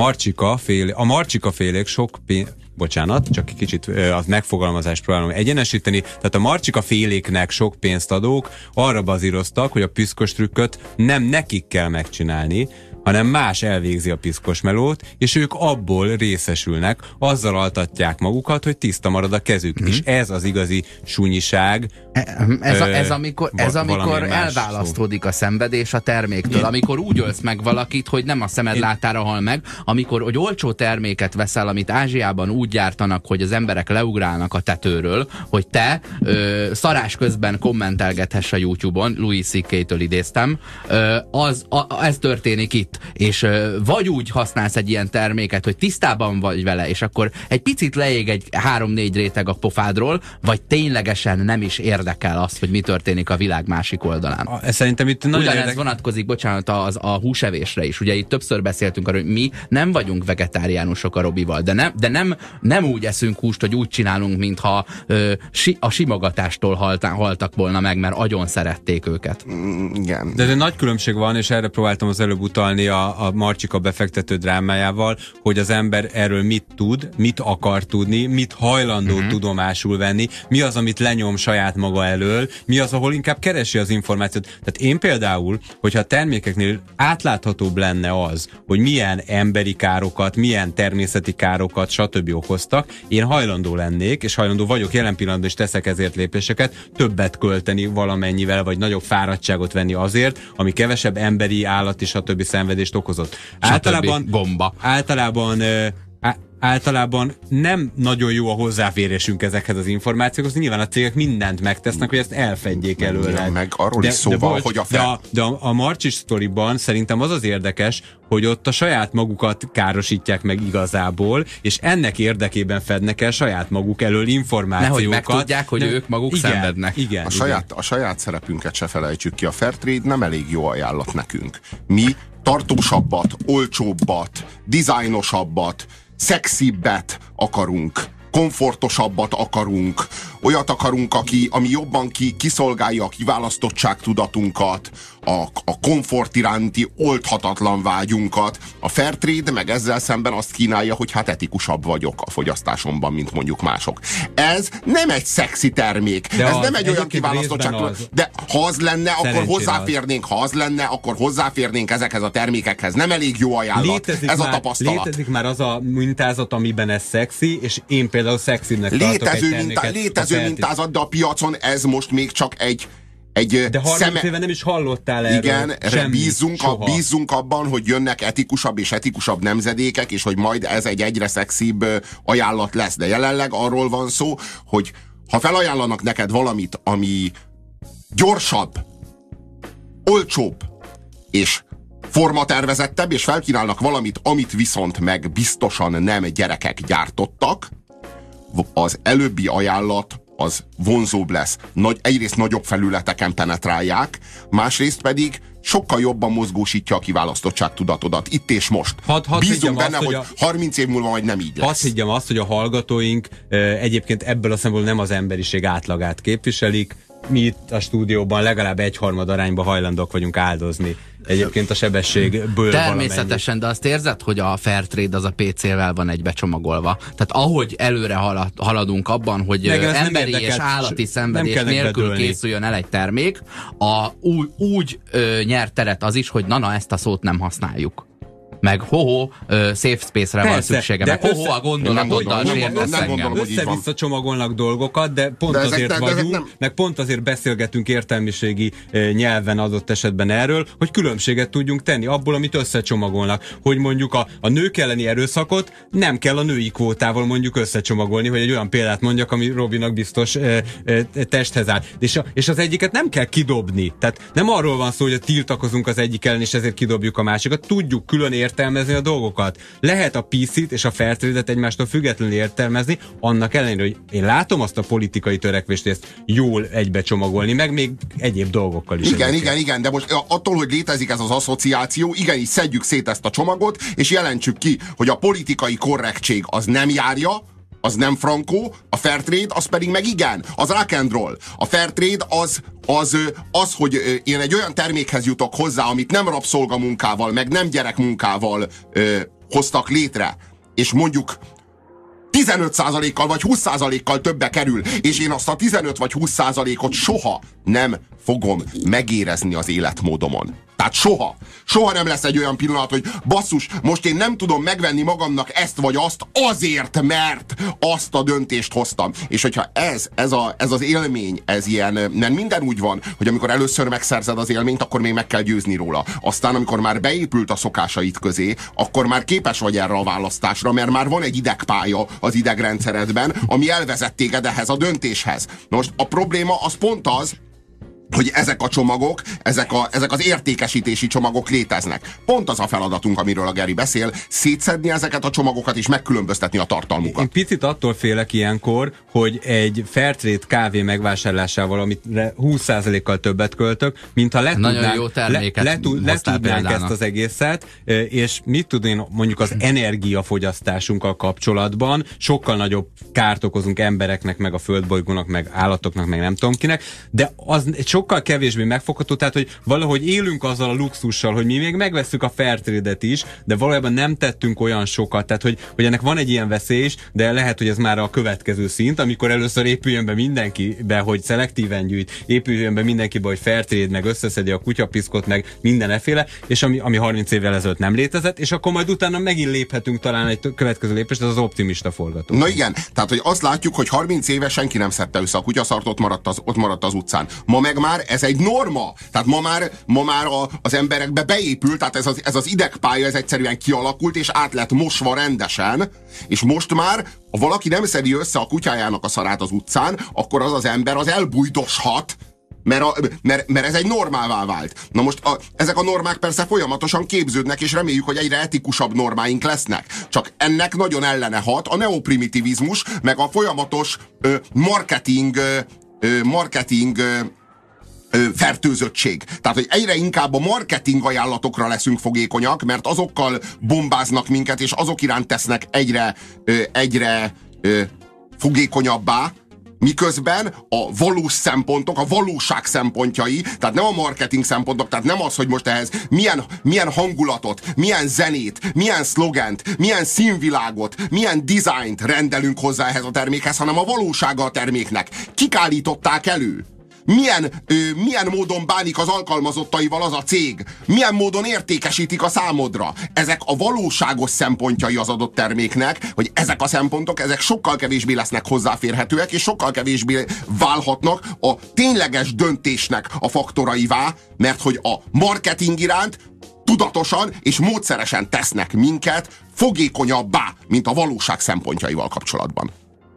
A Marcsika félék sok bocsánat, csak egy kicsit a megfogalmazást próbálom egyenesíteni. Tehát a Marcsika féléknek sok pénzt adók arra bazíroztak, hogy a piszkos trükköt nem nekik kell megcsinálni, hanem más elvégzi a piszkos melót, és ők abból részesülnek, azzal altatják magukat, hogy tiszta marad a kezük. És ez az igazi sunyiság. Ez amikor elválasztódik a szenvedés a terméktől, amikor úgy ölsz meg valakit, hogy nem a szemed látára hal meg, amikor hogy olcsó terméket veszel, amit Ázsiában úgy gyártanak, hogy az emberek leugrálnak a tetőről, hogy te szarás közben kommentelgethess a YouTube-on, Louis C.K.-től idéztem, ez történik itt. És vagy úgy használsz egy ilyen terméket, hogy tisztában vagy vele, és akkor egy picit leég egy 3-4 réteg a pofádról, vagy ténylegesen nem is érdekel azt, hogy mi történik a világ másik oldalán. Szerintem itt nagyon ugyanez vonatkozik, bocsánat, a húsevésre is. Ugye itt többször beszéltünk arról, hogy mi nem vagyunk vegetáriánusok a Robival, de nem úgy eszünk húst, hogy úgy csinálunk, mintha a simogatástól haltak volna meg, mert agyon szerették őket. Igen. De egy nagy különbség van, és erre próbáltam az előbb utalni a Marcsika befektető drámájával, hogy az ember erről mit tud, mit akar tudni, mit hajlandó tudomásul venni, mi az, amit lenyom saját maga elől, mi az, ahol inkább keresi az információt. Tehát én például, hogyha a termékeknél átláthatóbb lenne az, hogy milyen emberi károkat, milyen természeti károkat, stb. Okoztak, én hajlandó lennék, és hajlandó vagyok jelen pillanatban, és teszek ezért lépéseket, többet költeni valamennyivel, vagy nagyobb fáradtságot venni azért, ami kevesebb emberi, állati, stb. Szenvedést okozott. Általában nem nagyon jó a hozzáférésünk ezekhez az információkhoz. Nyilván a cégek mindent megtesznek, hogy ezt elfedjék előle. Meg arról is szó van, hogy de a Marcsis sztoriban szerintem az érdekes, hogy ott a saját magukat károsítják meg igazából, és ennek érdekében fednek el saját maguk elől információkat. Nehogy megtudják, hogy ők maguk szenvednek. Igen, a saját szerepünket se felejtsük ki. A Fairtrade nem elég jó ajánlat nekünk. Mi tartósabbat, olcsóbbat, dizájnosabbat, szexibbet akarunk, komfortosabbat akarunk, olyat akarunk, ami jobban kiszolgálja a kiválasztottságtudatunkat, a komfort iránti oldhatatlan vágyunkat. A Fairtrade meg ezzel szemben azt kínálja, hogy hát etikusabb vagyok a fogyasztásomban, mint mondjuk mások. Ez nem egy szexi termék, ez nem egy olyan kiválasztottságtudat. De ha az lenne, akkor hozzáférnénk ezekhez a termékekhez. Nem elég jó ajánlat. Ez a tapasztalat. Létezik már az a mintázat, amiben ez szexi, és én például szexinek tartok egy terméket. Létező mintázat, de a piacon ez most még csak egy de 30 éve nem is hallottál erről. Igen, bízzunk abban, hogy jönnek etikusabb és etikusabb nemzedékek, és hogy majd ez egy egyre szexibb ajánlat lesz. De jelenleg arról van szó, hogy ha felajánlanak neked valamit, ami gyorsabb, olcsóbb, és formatervezettebb, és felkínálnak valamit, amit viszont meg biztosan nem gyerekek gyártottak, az előbbi ajánlat az vonzóbb lesz. Egyrészt nagyobb felületeken penetrálják, másrészt pedig sokkal jobban mozgósítja a kiválasztottságtudatodat. Itt és most. Bízunk benne, hogy 30 év múlva majd nem így lesz. Hadd higgyem azt, hogy a hallgatóink egyébként ebből a szempontból nem az emberiség átlagát képviselik, mi itt a stúdióban legalább 1/3 arányban hajlandók vagyunk áldozni. Egyébként a sebességből természetesen, de azt érzed, hogy a Fairtrade az a PC-vel van egybecsomagolva. Tehát ahogy előre haladunk abban, hogy emberi és állati szenvedés nélkül készüljön el egy termék, úgy nyert teret az is, hogy na ezt a szót nem használjuk. Meg safe space-re van szüksége, meg a gondolatoddal sértesz engem. Össze-vissza csomagolnak dolgokat, de pont azért vagyunk, meg pont azért beszélgetünk értelmiségi nyelven adott esetben erről, hogy különbséget tudjunk tenni abból, amit összecsomagolnak. Hogy mondjuk a nők elleni erőszakot nem kell a női kvótával mondjuk összecsomagolni, hogy egy olyan példát mondjak, ami Robinak biztos testhez áll. És az egyiket nem kell kidobni. Tehát nem arról van szó, hogy tiltakozunk az egyik ellen, és ezért kidobjuk a másikat. Tudjuk külön értelmezni a dolgokat. Lehet a PC-t és a Fairtrade-et egymástól függetlenül értelmezni, annak ellenére, hogy én látom azt a politikai törekvést, hogy ezt jól egybecsomagolni, meg még egyéb dolgokkal is. Igen, de most attól, hogy létezik ez az asszociáció, igenis szedjük szét ezt a csomagot, és jelentsük ki, hogy a politikai korrektség az nem járja, az nem frankó, a Fairtrade az pedig meg igen, az rock and roll. A Fairtrade az, hogy én egy olyan termékhez jutok hozzá, amit nem rabszolgamunkával, meg nem gyerekmunkával hoztak létre, és mondjuk 15%-kal vagy 20%-kal többe kerül, és én azt a 15 vagy 20%-ot soha nem fogom megérezni az életmódomon. Tehát soha nem lesz egy olyan pillanat, hogy basszus, most én nem tudom megvenni magamnak ezt vagy azt azért, mert azt a döntést hoztam. És hogyha ez az élmény, ez ilyen, mert minden úgy van, hogy amikor először megszerzed az élményt, akkor még meg kell győzni róla. Aztán, amikor már beépült a szokásaid közé, akkor már képes vagy erre a választásra, mert már van egy idegpálya az idegrendszeredben, ami elvezet téged ehhez a döntéshez. Most a probléma az pont az, hogy ezek a csomagok, ezek az értékesítési csomagok léteznek. Pont az a feladatunk, amiről a Geri beszél, szétszedni ezeket a csomagokat és megkülönböztetni a tartalmukat. Én picit attól félek ilyenkor, hogy egy Fairtrade kávé megvásárlásával, amit 20%-kal többet költök, mintha letudnánk ezt az egészet, és mit tud én mondjuk az energiafogyasztásunkkal kapcsolatban sokkal nagyobb kárt okozunk embereknek, meg a földbolygónak, meg állatoknak, meg nem tudom kinek, de az sokkal kevésbé megfogható, tehát hogy valahogy élünk azzal a luxussal, hogy mi még megvesszük a Fairtrade-et is, de valójában nem tettünk olyan sokat, tehát hogy ennek van egy ilyen veszély is, de lehet, hogy ez már a következő szint, amikor először épüljön be mindenkibe, hogy szelektíven gyűjt, épüljön be mindenkibe, hogy Fairtrade, meg összeszedi a kutyapiszkot, meg mindenféle, és ami 30 évvel ezelőtt nem létezett, és akkor majd utána megint léphetünk talán egy következő lépést, ez az optimista forgató. Na igen, tehát hogy azt látjuk, hogy 30 éve senki nem szedte össze a kutyaszart, ott maradt az utcán. Ma meg már ez egy norma. Tehát ma már az emberekbe beépült, tehát ez az idegpálya, ez egyszerűen kialakult, és át lett mosva rendesen, és most már, ha valaki nem szedi össze a kutyájának a szarát az utcán, akkor az ember az elbújdoshat, mert ez egy normává vált. Na most ezek a normák persze folyamatosan képződnek, és reméljük, hogy egyre etikusabb normáink lesznek. Csak ennek nagyon ellene hat a neoprimitivizmus, meg a folyamatos marketing fertőzöttség. Tehát, hogy egyre inkább a marketing ajánlatokra leszünk fogékonyak, mert azokkal bombáznak minket, és azok iránt tesznek egyre fogékonyabbá, miközben a valós szempontok, a valóság szempontjai, tehát nem a marketing szempontok, tehát nem az, hogy most ehhez milyen hangulatot, milyen zenét, milyen szlogent, milyen színvilágot, milyen dizájnt rendelünk hozzá ehhez a termékhez, hanem a valósága a terméknek. Kik állították elő? Milyen módon bánik az alkalmazottaival az a cég? Milyen módon értékesítik a számodra? Ezek a valóságos szempontjai az adott terméknek, hogy ezek a szempontok, ezek sokkal kevésbé lesznek hozzáférhetőek, és sokkal kevésbé válhatnak a tényleges döntésnek a faktoraivá, mert hogy a marketing iránt tudatosan és módszeresen tesznek minket fogékonyabbá, mint a valóság szempontjaival kapcsolatban.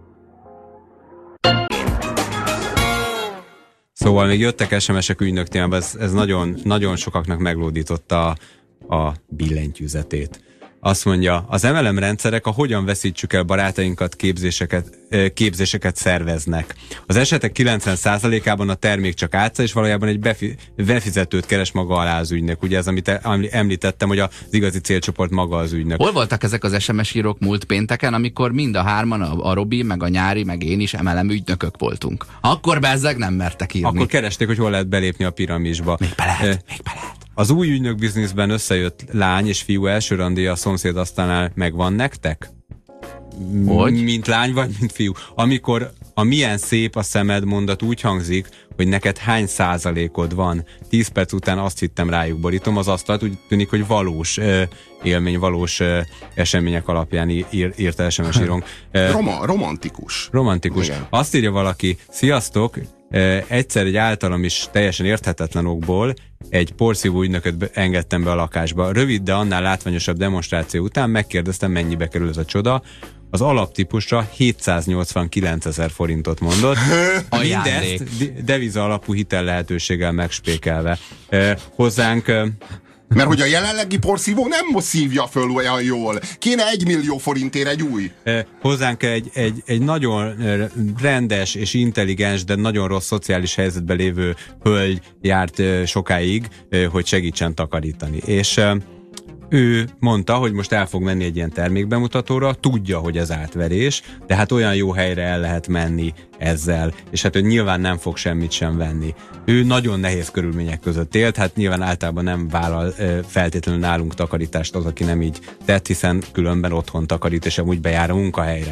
Szóval még jöttek SMS-ek ügynök témában, ez nagyon, nagyon sokaknak meglódította a billentyűzetét. Azt mondja, az MLM rendszerek a hogyan veszítsük el barátainkat képzéseket szerveznek. Az esetek 90%-ában a termék csak álca, és valójában egy befizetőt keres maga alá az ügynök. Ugye ez, amit említettem, hogy az igazi célcsoport maga az ügynök. Hol voltak ezek az SMS írók múlt pénteken, amikor mind a hárman, a Robi, meg a Nyári, meg én is MLM ügynökök voltunk? Akkor bezzeg nem mertek írni. Akkor keresték, hogy hol lehet belépni a piramisba. Még be lehet. Az új ügynök bizniszben összejött lány és fiú első randija a szomszéd asztalnál megvan nektek? Hogy? Mint lány vagy, mint fiú. Amikor a milyen szép a szemed mondat úgy hangzik, hogy neked hány százalékod van. 10 perc után azt hittem rájuk borítom az asztalt, úgy tűnik, hogy valós élmény, valós események alapján írt SMS írónk. Romantikus. Romantikus. Igen. Azt írja valaki, sziasztok, egyszer egy általam is teljesen érthetetlen okból egy porszívó ügynököt engedtem be a lakásba. Rövid, de annál látványosabb demonstráció után megkérdeztem, mennyibe kerül ez a csoda. Az alaptípusra 789 000 forintot mondott. Mindezt deviza alapú hitel lehetőséggel megspékelve. Hozzánk... Mert hogy a jelenlegi porszívó nem szívja föl olyan jól. Kéne 1 millió forintért egy új. Hozzánk egy nagyon rendes és intelligens, de nagyon rossz szociális helyzetben lévő hölgy járt sokáig, hogy segítsen takarítani. És ő mondta, hogy most el fog menni egy ilyen termékbemutatóra, tudja, hogy ez átverés, de hát olyan jó helyre el lehet menni ezzel, és hát ő nyilván nem fog semmit sem venni. Ő nagyon nehéz körülmények között élt, hát nyilván általában nem vállal feltétlenül nálunk takarítást az, aki nem így tett, hiszen különben otthon takarít, és amúgy bejár a munkahelyre.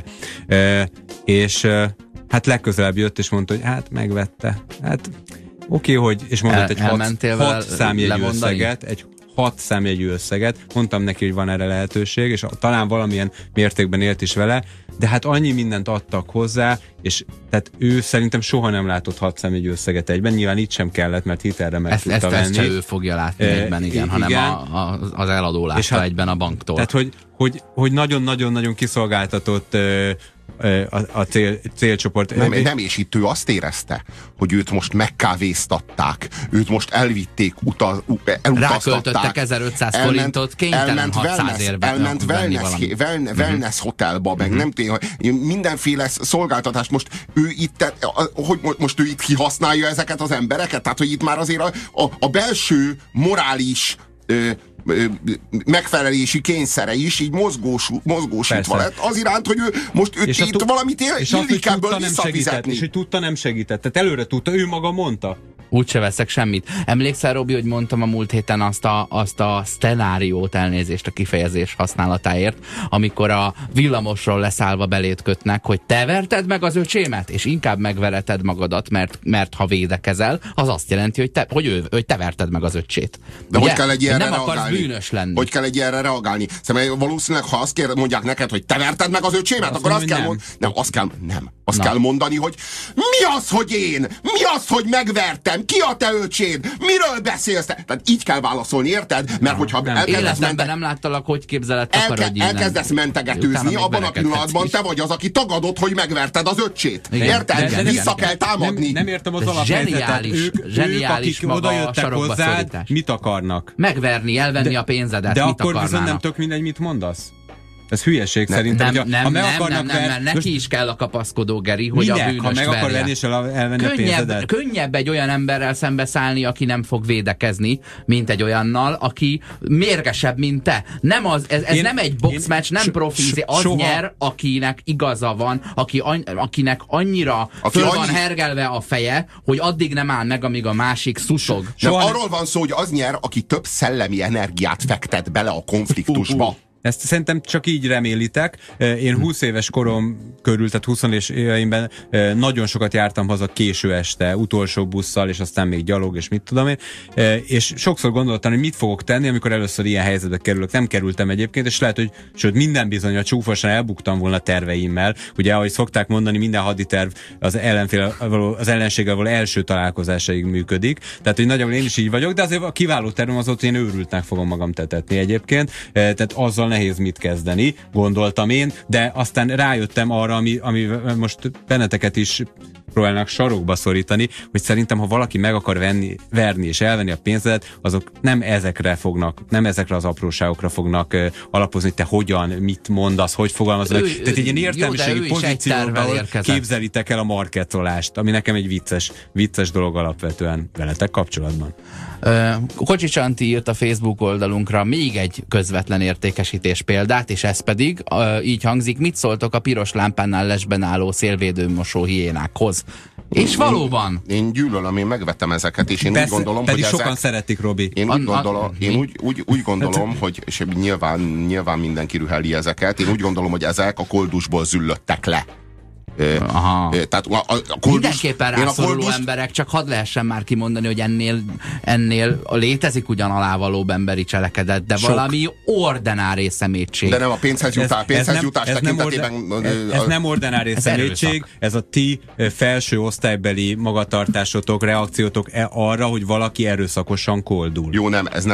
Hát legközelebb jött, és mondta, hogy hát megvette. Hát oké, hogy, és mondott egy 6 számjegyű összeget, 6 számjegyű összeget, mondtam neki, hogy van erre lehetőség, és talán valamilyen mértékben élt is vele, de hát annyi mindent adtak hozzá, és tehát ő szerintem soha nem látott 6 számjegyű összeget egyben, nyilván itt sem kellett, mert hitelre meg tudta venni. Ezt se ő fogja látni egyben, igen, hanem az eladó látta hát, egyben a banktól. Tehát, hogy nagyon-nagyon-nagyon kiszolgáltatott a célcsoport. Nem, és itt ő azt érezte, hogy őt most megkávéztatták, őt most elvitték, elutaztatták. Ráköltöttek 1500 forintot, kénytelen 600-ért elment wellness hotelba, meg nem mindenféle szolgáltatást. Most ő itt, most ő itt kihasználja ezeket az embereket? Tehát, hogy itt már azért a belső morális megfelelési kényszere is így mozgósítva lett az iránt, hogy ő most itt valamit illik ebből visszafizetni. És hogy tudta, nem segített. Tehát előre tudta, ő maga mondta. Úgyse veszek semmit. Emlékszel, Robi, hogy mondtam a múlt héten azt a sztenáriót, elnézést a kifejezés használatáért, amikor a villamosról leszállva belét kötnek, hogy te verted meg az öcsémet, és inkább megvereted magadat, mert ha védekezel, az azt jelenti, hogy te verted meg az öcsét. De ugye? Hogy kell egy ilyenre nem reagálni? akarsz bűnös lenni. Hogy kell egy ilyenre reagálni? Szóval valószínűleg, ha azt mondják neked, hogy te verted meg az öcsémet, akkor azt kell mondani. Azt kell mondani, hogy mi az, hogy én? Mi az, hogy megvertem? Ki a te öcséd? Miről beszélsz te? Tehát így kell válaszolni, érted? Mert hogyha életemben nem láttalak, hogy képzeled takarodj innen. Elkezdesz mentegetőzni, abban a pillanatban te vagy az, aki tagadod, hogy megverted az öccsét. Érted? Vissza kell támadni. Nem értem az alaphelyzetet. Ők, akik oda jöttek hozzád, mit akarnak? Megverni, elvenni a pénzedet. De akkor viszont nem tök mindegy, mit mondasz. Ez hülyeség szerintem. Nem, neki is kell a kapaszkodó, Geri, hogy minek? A bűnös ha meg verje. akar venni és elvenni a pénzedet. Könnyebb egy olyan emberrel szembeszállni, aki nem fog védekezni, mint egy olyannal, aki mérgesebb, mint te. Nem ez nem egy boxmatch, nem profi, az nyer, akinek igaza van, akinek annyira föl van hergelve a feje, hogy addig nem áll meg, amíg a másik szuszog. Arról van szó, hogy az nyer, aki több szellemi energiát fektet bele a konfliktusba. Ezt szerintem csak így remélitek. Én 20 éves korom körül, tehát 20 éveimben nagyon sokat jártam haza késő este, utolsó busszal, és aztán még gyalog, és mit tudom én. És sokszor gondoltam, hogy mit fogok tenni, amikor először ilyen helyzetbe kerülök. Nem kerültem egyébként, és lehet, hogy sőt, minden bizony a csúfosan elbuktam volna terveimmel. Ugye, ahogy szokták mondani, minden haditerv az ellenséggel való első találkozásaig működik. Tehát, hogy nagyjából én is így vagyok, de azért a kiváló tervem az ott, hogy én őrültnek fogom magam tetetni egyébként. Tehát azzal nehéz mit kezdeni, gondoltam én, de aztán rájöttem arra, ami most benneteket is próbálnak sarokba szorítani, hogy szerintem, ha valaki meg akar verni és elvenni a pénzedet, azok nem ezekre az apróságokra fognak alapozni, te hogyan, mit mondasz, hogy fogalmazol. Tehát egy ilyen értelmiségi pozícióval képzelitek el a marketolást, ami nekem egy vicces dolog alapvetően veletek kapcsolatban. Kocsi Csanti írt a Facebook oldalunkra még egy közvetlen értékesítés példát, és ez pedig így hangzik: mit szóltok a piros lámpánál lesben álló szélvédőmosó hiénákhoz? És valóban. Én gyűlölöm, én megvettem ezeket, és én Persze, úgy gondolom, pedig hogy sokan ezek... szeretik, Robi. Én úgy gondolom, hogy és nyilván mindenki rüheli ezeket, én úgy gondolom, hogy ezek a koldusból züllöttek le. Tehát a koldus, mindenképpen rászoruló emberek, csak hadd lehessen már kimondani, hogy ennél létezik ugyan alávalóbb emberi cselekedet, de valami ordinári szemétség. De nem a pénzhez jutás tekintetében. Ez nem ordinári szemétség, ez a ti felső osztálybeli magatartásotok, reakciótok arra, hogy valaki erőszakosan koldul. Jó, nem, ez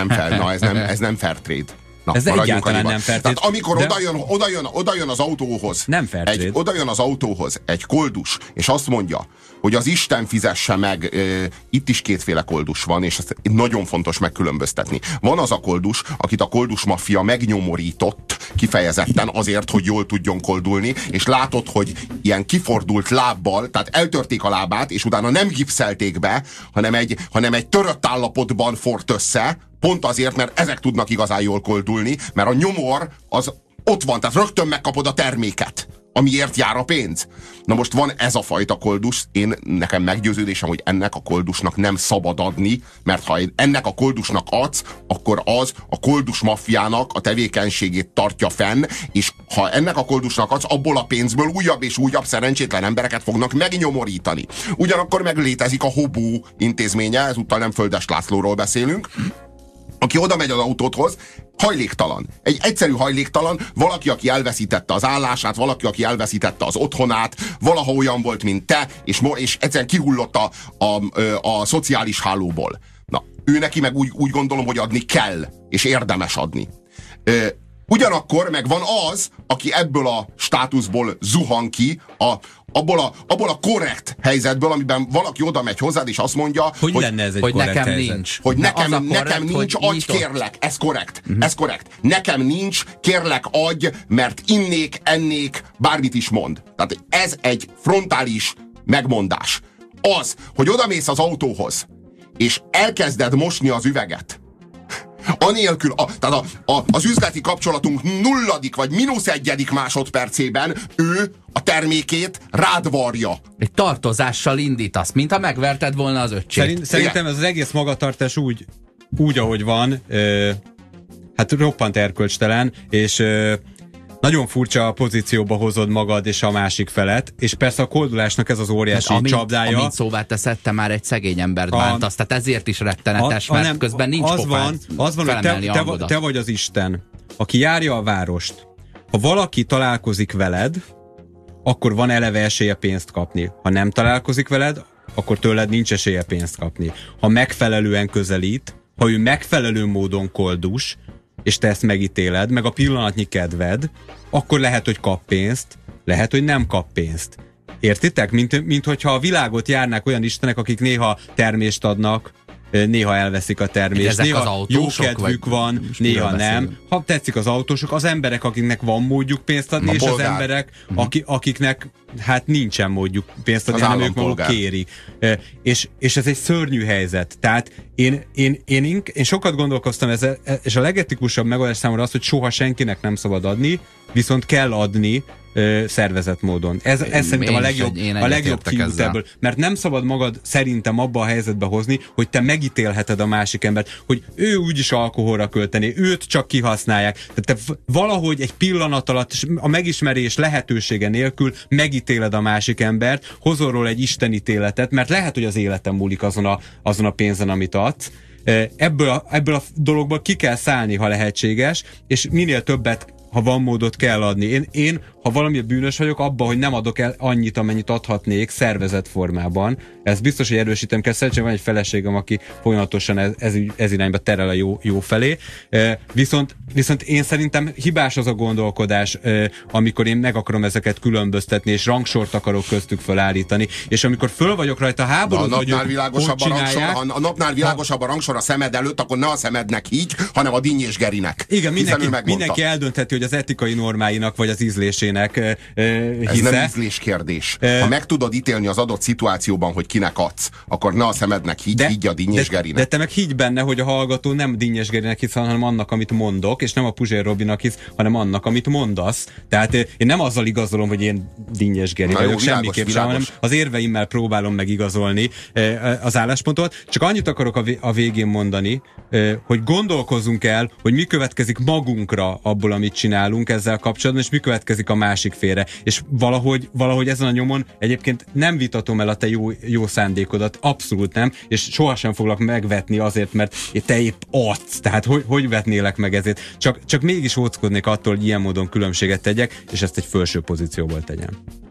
nem fair trade. Na, ez egyáltalán nem fair trade. Tehát amikor odajön az autóhoz, odajön az autóhoz egy koldus, és azt mondja, hogy az Isten fizesse meg, itt is kétféle koldus van, és ezt nagyon fontos megkülönböztetni. Van az a koldus, akit a koldus maffia megnyomorított kifejezetten azért, hogy jól tudjon koldulni, és látod, hogy ilyen kifordult lábbal, tehát eltörték a lábát, és utána nem gipszelték be, hanem egy törött állapotban fort össze, pont azért, mert ezek tudnak igazán jól koldulni, mert a nyomor az ott van, tehát rögtön megkapod a terméket, amiért jár a pénz. Na most van ez a fajta koldus, nekem meggyőződésem, hogy ennek a koldusnak nem szabad adni, mert ha ennek a koldusnak adsz, akkor az a koldus maffiának a tevékenységét tartja fenn, és ha ennek a koldusnak adsz, abból a pénzből újabb és újabb szerencsétlen embereket fognak megnyomorítani. Ugyanakkor meglétezik a Hobó intézménye, ezúttal nem Földes Lászlóról beszélünk, aki oda megy az autódhoz, hajléktalan. Egy egyszerű hajléktalan, valaki, aki elveszítette az állását, valaki, aki elveszítette az otthonát, valaha olyan volt, mint te, és egyszerűen kihullott a szociális hálóból. Na, ő neki meg úgy gondolom, hogy adni kell, és érdemes adni. Ugyanakkor meg van az, aki ebből a státuszból zuhan ki, abból a korrekt helyzetből, amiben valaki oda megy hozzád, és azt mondja, hogy lenne ez egy hogy korrekt nekem helyzet? nincs. Hogy nekem nincs, adj, kérlek. Ez korrekt. Ez korrekt. Nekem nincs, kérlek, adj, mert ennék, bármit is mond. Tehát ez egy frontális megmondás. Az, hogy odamész az autóhoz, és elkezded mosni az üveget, anélkül, tehát az üzleti kapcsolatunk 0. vagy -1. másodpercében ő a termékét rád varja. Egy tartozással indítasz, mintha megverted volna az öccsét. Szerintem ez az egész magatartás úgy ahogy van, hát roppant erkölcstelen, és nagyon furcsa pozícióba hozod magad és a másik felet, és persze a koldulásnak ez az óriási csapdája. Amint szóvá teszed, te már egy szegény embert bántasz, tehát ezért is rettenetes, mert közben nincs pofád felemelni hangodat. Te vagy az Isten, aki járja a várost. Ha valaki találkozik veled, akkor van eleve esélye pénzt kapni. Ha nem találkozik veled, akkor tőled nincs esélye pénzt kapni. Ha megfelelően közelít, ha ő megfelelő módon koldus, és te ezt megítéled, meg a pillanatnyi kedved, akkor lehet, hogy kap pénzt, lehet, hogy nem kap pénzt. Értitek? Mint hogyha a világot járnák olyan istenek, akik néha termést adnak, néha elveszik a termést, néha jó kedvük van, néha nem. Ha tetszik az autósok, az emberek, akiknek van módjuk pénzt adni, és az emberek, akiknek hát nincsen módjuk pénzt adni, hanem ők maguk kérik. És ez egy szörnyű helyzet. Tehát én sokat gondolkoztam ezzel, és a legetikusabb megoldás számomra az, hogy soha senkinek nem szabad adni, viszont kell adni szervezett módon. Ez szerintem a legjobb kiút ebből. Mert nem szabad magad szerintem abba a helyzetbe hozni, hogy te megítélheted a másik embert, hogy ő úgyis alkoholra költeni, őt csak kihasználják. Tehát te valahogy egy pillanat alatt a megismerés lehetősége nélkül megítéled a másik embert, hozol róla egy istenítéletet, mert lehet, hogy az életem múlik azon a pénzen, amit adsz. Ebből a dologból ki kell szállni, ha lehetséges, és minél többet, ha van módot, kell adni. Én ha valami bűnös vagyok, abban, hogy nem adok el annyit, amennyit adhatnék szervezett formában. Ez biztos, hogy erősítem kell. Szerencsére van egy feleségem, aki folyamatosan ez irányba terel a jó felé. Viszont én szerintem hibás az a gondolkodás, amikor én meg akarom ezeket különböztetni, és rangsort akarok köztük felállítani, és amikor föl vagyok rajta háborúzni, a napnál világosabb a rangsor a szemed előtt, akkor ne a szemednek higgy, hanem a Dinny és Gerinek. Igen, mindenki eldöntheti, hogy az etikai normáinak, vagy az ízlésének hisze. Ez nem ízlés kérdés. Ha meg tudod ítélni az adott szituációban, hogy kinek adsz, akkor ne a szemednek higgy a Dinny és Gerinek. De te meg higgy benne, hogy a hallgató nem Dinny és Gerinek hisz, hanem annak, amit mondok, és nem a Puzsér Robinak hisz, hanem annak, amit mondasz. Tehát én nem azzal igazolom, hogy én Dinny és Geri vagyok, semmiképp sem, hanem az érveimmel próbálom megigazolni az álláspontot. Csak annyit akarok a végén mondani, hogy gondolkozzunk el, hogy mi következik magunkra abból, amit csinálunk ezzel kapcsolatban, és mi következik a másik félre. És valahogy ezen a nyomon egyébként nem vitatom el a te jó szándékodat, abszolút nem, és sohasem foglak megvetni azért, mert te épp adsz. Tehát hogy vetnélek meg ezért? Csak mégis óckodnék attól, hogy ilyen módon különbséget tegyek, és ezt egy felső pozícióból tegyem.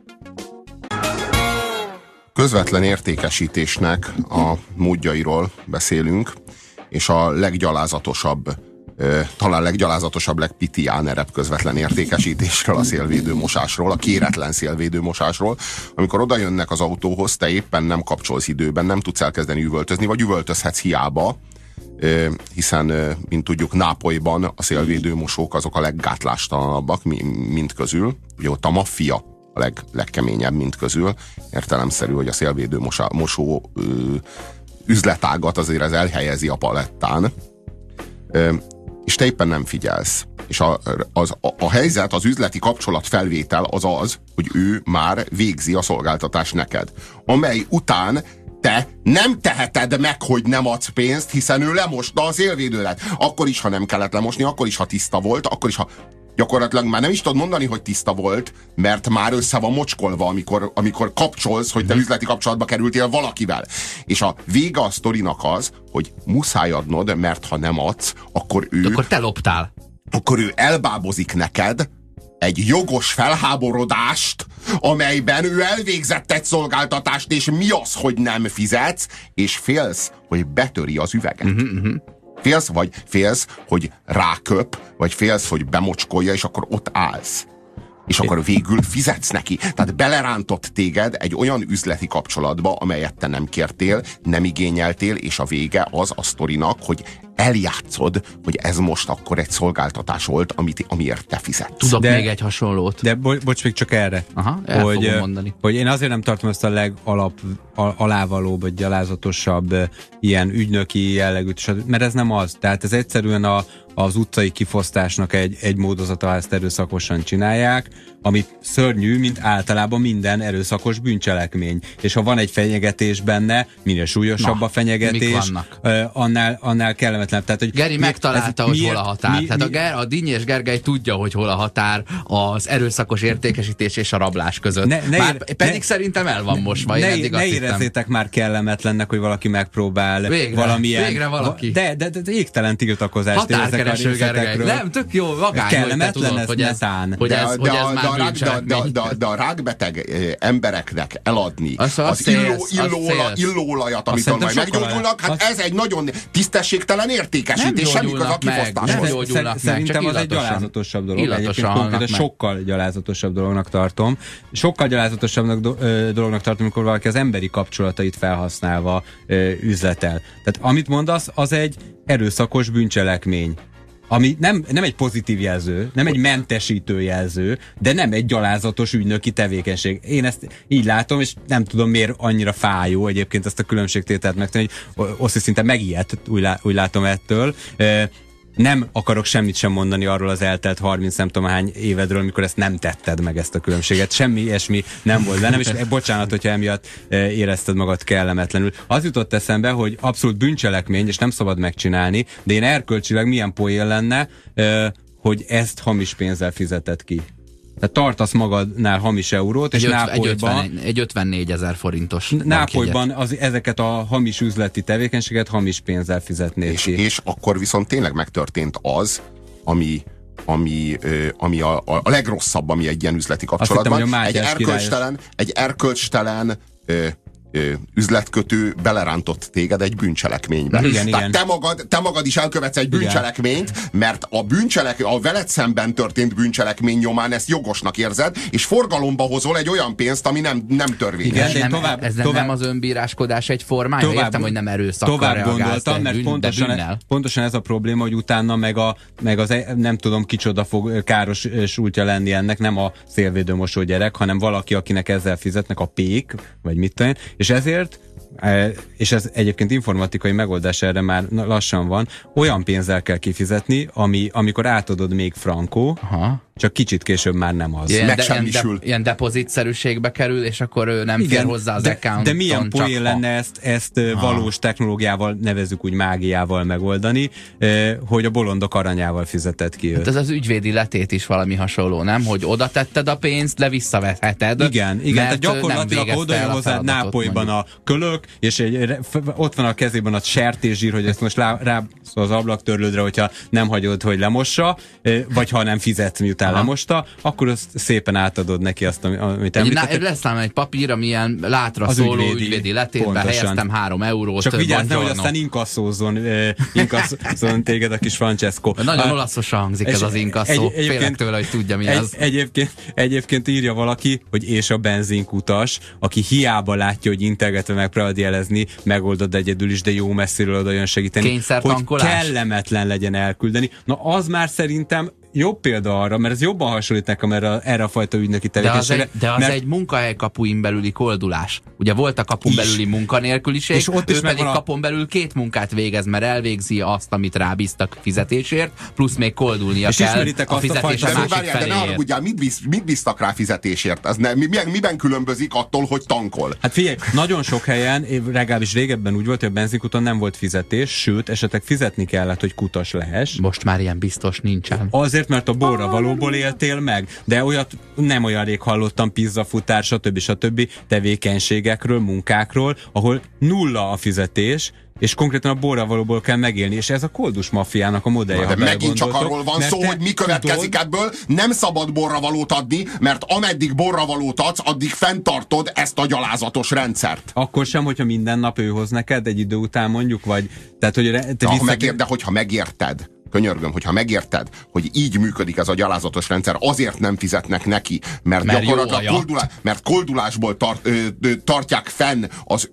Közvetlen értékesítésnek a módjairól beszélünk, és a leggyalázatosabb, talán leggyalázatosabb, legpitiánerebb közvetlen értékesítésről, a szélvédőmosásról, a kéretlen szélvédőmosásról, amikor oda jönnek az autóhoz, te éppen nem kapcsolsz időben, nem tudsz elkezdeni üvöltözni, vagy üvöltözhetsz hiába, hiszen, mint tudjuk, Nápolyban a szélvédőmosók azok a leggátlástalanabbak mind közül. Ugye ott a maffia a legkeményebb mind közül. Értelemszerű, hogy a szélvédőmosó üzletágat azért ez elhelyezi a palettán. És te éppen nem figyelsz. És a helyzet, az üzleti kapcsolatfelvétel az, hogy ő már végzi a szolgáltatást neked. Amely után te nem teheted meg, hogy nem adsz pénzt, hiszen ő lemosta a szélvédődet. Akkor is, ha nem kellett lemosni, akkor is, ha tiszta volt, akkor is, ha gyakorlatilag már nem is tudod mondani, hogy tiszta volt, mert már össze van mocskolva, amikor kapcsolsz, hogy te üzleti kapcsolatba kerültél valakivel. És a vége a sztorinak az, hogy muszáj adnod, mert ha nem adsz, akkor Akkor te loptál. Akkor ő elbábozik neked egy jogos felháborodást, amelyben ő elvégzett egy szolgáltatást, és mi az, hogy nem fizetsz, és félsz, hogy betöri az üveget. Félsz, hogy ráköp, vagy félsz, hogy bemocskolja, és akkor ott állsz. És akkor végül fizetsz neki. Tehát belerántott téged egy olyan üzleti kapcsolatba, amelyet te nem kértél, nem igényeltél, és a vége az a sztorinak, hogy eljátszod, hogy ez most akkor egy szolgáltatás volt, amiért te fizetsz. Tudok még egy hasonlót. De bocs, még csak erre. Aha, fogom mondani. Hogy én azért nem tartom ezt a alávalóbb, vagy gyalázatosabb ilyen ügynöki jellegűt, mert ez nem az. Tehát ez egyszerűen az utcai kifosztásnak egy módozata, ha ezt erőszakosan csinálják, ami szörnyű, mint általában minden erőszakos bűncselekmény. És ha van egy fenyegetés benne, minél súlyosabb a fenyegetés, annál kellemetlen. Tehát, hogy Geri megtalálta, hogy hol a határ. Tehát a Dinny és Gergely tudja, hogy hol a határ az erőszakos értékesítés és a rablás között. Pedig szerintem el van mosva. Ne érezzétek már kellemetlennek, hogy valaki megpróbál végre valaki. De égtelen tiltakozást érzek a részletekről. Nem, tök jó, vagány, kellemetlen hogy ez de a rákbeteg embereknek eladni az illóolajat, amitől majd meggyógyulnak, hát ez egy nagyon tisztességtelen értékesítés, semmi köze a kifosztáshoz. Szerintem az egy gyalázatosabb dolog. Egyébként sokkal gyalázatosabb dolognak tartom. Sokkal gyalázatosabb dolognak tartom, amikor valaki az emberi kapcsolatait felhasználva üzletel. Tehát amit mondasz, az egy erőszakos bűncselekmény. Ami nem egy pozitív jelző, nem egy mentesítő jelző, de nem egy gyalázatos ügynöki tevékenység. Én ezt így látom, és nem tudom miért annyira fájó egyébként ezt a különbségtételt megtenni, hogy Oszi szinte megijedt, úgy látom ettől. Nem akarok semmit sem mondani arról az eltelt 30 nem tudom hány évedről, amikor ezt nem tetted meg, ezt a különbséget. Semmi ilyesmi nem volt bennem, és bocsánat, hogyha emiatt érezted magad kellemetlenül. Az jutott eszembe, hogy abszolút bűncselekmény, és nem szabad megcsinálni, de én erkölcsileg milyen poén lenne, hogy ezt hamis pénzzel fizetett ki. Tehát tartasz magadnál hamis eurót, és Nápolyban... Egy 54 000 forintos Nápolyban ezeket a hamis üzleti tevékenységet hamis pénzzel fizetnéd ki. És akkor viszont tényleg megtörtént az, ami ami a legrosszabb, ami egy ilyen üzleti kapcsolatban. Hittem, egy erkölcstelen üzletkötő belerántott téged egy bűncselekménybe. Tehát te magad is elkövetsz egy bűncselekményt, mert a veled szemben történt bűncselekmény nyomán ezt jogosnak érzed, és forgalomba hozol egy olyan pénzt, ami nem törvényes. Igen, ez nem az önbíráskodás egy formája? Értem, hogy nem erőszakkal tovább reagálsz, gondoltam, mert pontosan ez a probléma, hogy utána meg az nem tudom kicsoda fog káros súlytja lenni ennek, nem a szélvédőmosó gyerek, hanem valaki, akinek ezzel fizetnek, a pék, vagy mit tudom, és ezért, és ez egyébként informatikai megoldás erre már lassan van, olyan pénzzel kell kifizetni, amikor átadod még frankó, csak kicsit később már nem az. Ilyen depozitszerűségbe kerül, és akkor ő nem fér hozzá az accounton. De milyen poén lenne ezt valós technológiával, nevezzük úgy mágiával megoldani, hogy a bolondok aranyával fizetett ki őt. Hát ez az ügyvédi letét is valami hasonló, nem? Hogy oda tetted a pénzt, de visszavetheted. Igen, tehát gyakorlatilag oda hozzád Nápolyban a kölök, és ott van a kezében a sertészsír, hogy ezt most rá az ablaktörlődre, hogyha nem hagyod, hogy lemossa, vagy ha nem fizet, miután lemosta, akkor azt szépen átadod neki azt, amit említettek. Lesz nálam egy papír, amilyen látra szóló ügyvédi letétbe helyeztem 3 eurót. Csak vigyázz, nehogy aztán inkasszózzon téged a kis Francesco. Nagyon olaszosan hangzik ez az inkasszó. Félek tőle, hogy tudja, mi az. Egyébként írja valaki, hogy és a benzinkutas, aki hiába látja, hogy integetve megpróbálod jelezni, megoldod egyedül is, de jó messziről oda jön segíteni, hogy kellemetlen legyen elküldeni. Na az már szerintem jobb példa arra, mert ez jobban hasonlít nekem erre a fajta ügynöki tevékenységre. De az egy munkahely kapuin belüli koldulás. Ugye volt a kapun belüli munkanélküliség, és ott is pedig kapun belül 2 munkát végez, mert elvégzi azt, amit rábíztak fizetésért, plusz még koldulnia és kell a fizetés a másik feléért. De ne haragudjál, mit bíztak rá fizetésért? Ez miben különbözik attól, hogy tankol? Hát figyelj, nagyon sok helyen, legalábbis régebben úgy volt, hogy a benzinkuton nem volt fizetés, sőt, esetleg fizetni kellett, hogy kutas lehess. Most már ilyen biztos nincsen. Azért, mert a borra valóból éltél meg, de olyat nem olyan rég hallottam, pizzafutár, stb. Tevékenységekről, munkákról, ahol nulla a fizetés, és konkrétan a borra valóból kell megélni, és ez a koldus maffiának a modellje. De megint csak arról van szó, hogy mi következik ebből, nem szabad borra valót adni, mert ameddig borra valót adsz, addig fenntartod ezt a gyalázatos rendszert. Akkor sem, hogyha minden nap ő hoz neked egy idő után mondjuk, vagy... Tehát, hogy de hogyha megérted, könyörgöm, hogyha megérted, hogy így működik ez a gyalázatos rendszer, azért nem fizetnek neki, mert gyakorlatilag koldulásból tartják fenn az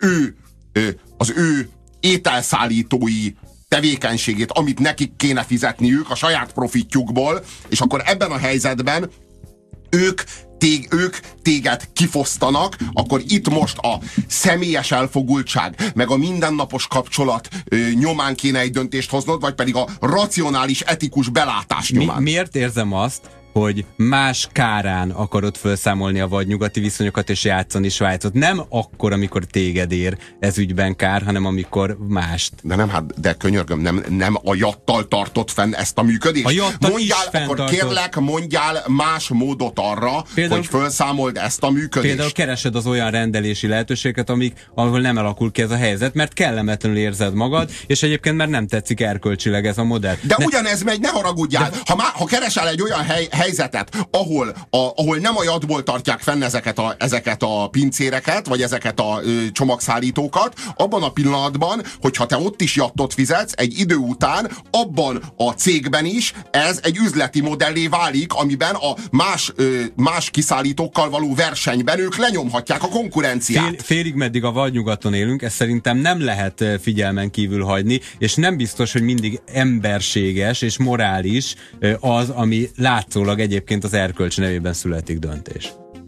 ő ételszállítói tevékenységét, amit nekik kéne fizetniük a saját profitjukból, és akkor ebben a helyzetben ők téged kifosztanak, akkor itt most a személyes elfogultság, meg a mindennapos kapcsolat nyomán kéne egy döntést hoznod, vagy pedig a racionális, etikus belátás nyomán. Miért érzem azt, hogy más kárán akarod felszámolni a vadnyugati viszonyokat és játszani Svájcot? Nem akkor, amikor téged ér ez ügyben kár, hanem amikor mást. De könyörgöm, nem a jattal tartott fenn ezt a működést? Akkor kérlek, mondjál más módot arra, például, hogy felszámold ezt a működést. Például keresed az olyan rendelési lehetőséget, ahol nem alakul ki ez a helyzet, mert kellemetlenül érzed magad, és egyébként már nem tetszik erkölcsileg ez a modell. De ugyanez megy, ne haragudjál. Ha keresel egy olyan helyzetet, ahol nem a jatból tartják fenn ezeket a pincéreket, vagy ezeket a csomagszállítókat, abban a pillanatban, hogyha te ott is jattot fizetsz, egy idő után abban a cégben is ez egy üzleti modellé válik, amiben a más kiszállítókkal való versenyben ők lenyomhatják a konkurenciát. Félig meddig a vadnyugaton élünk, ezt szerintem nem lehet figyelmen kívül hagyni, és nem biztos, hogy mindig emberséges és morális az, ami látszólag egyébként az erkölcs nevében születik döntés.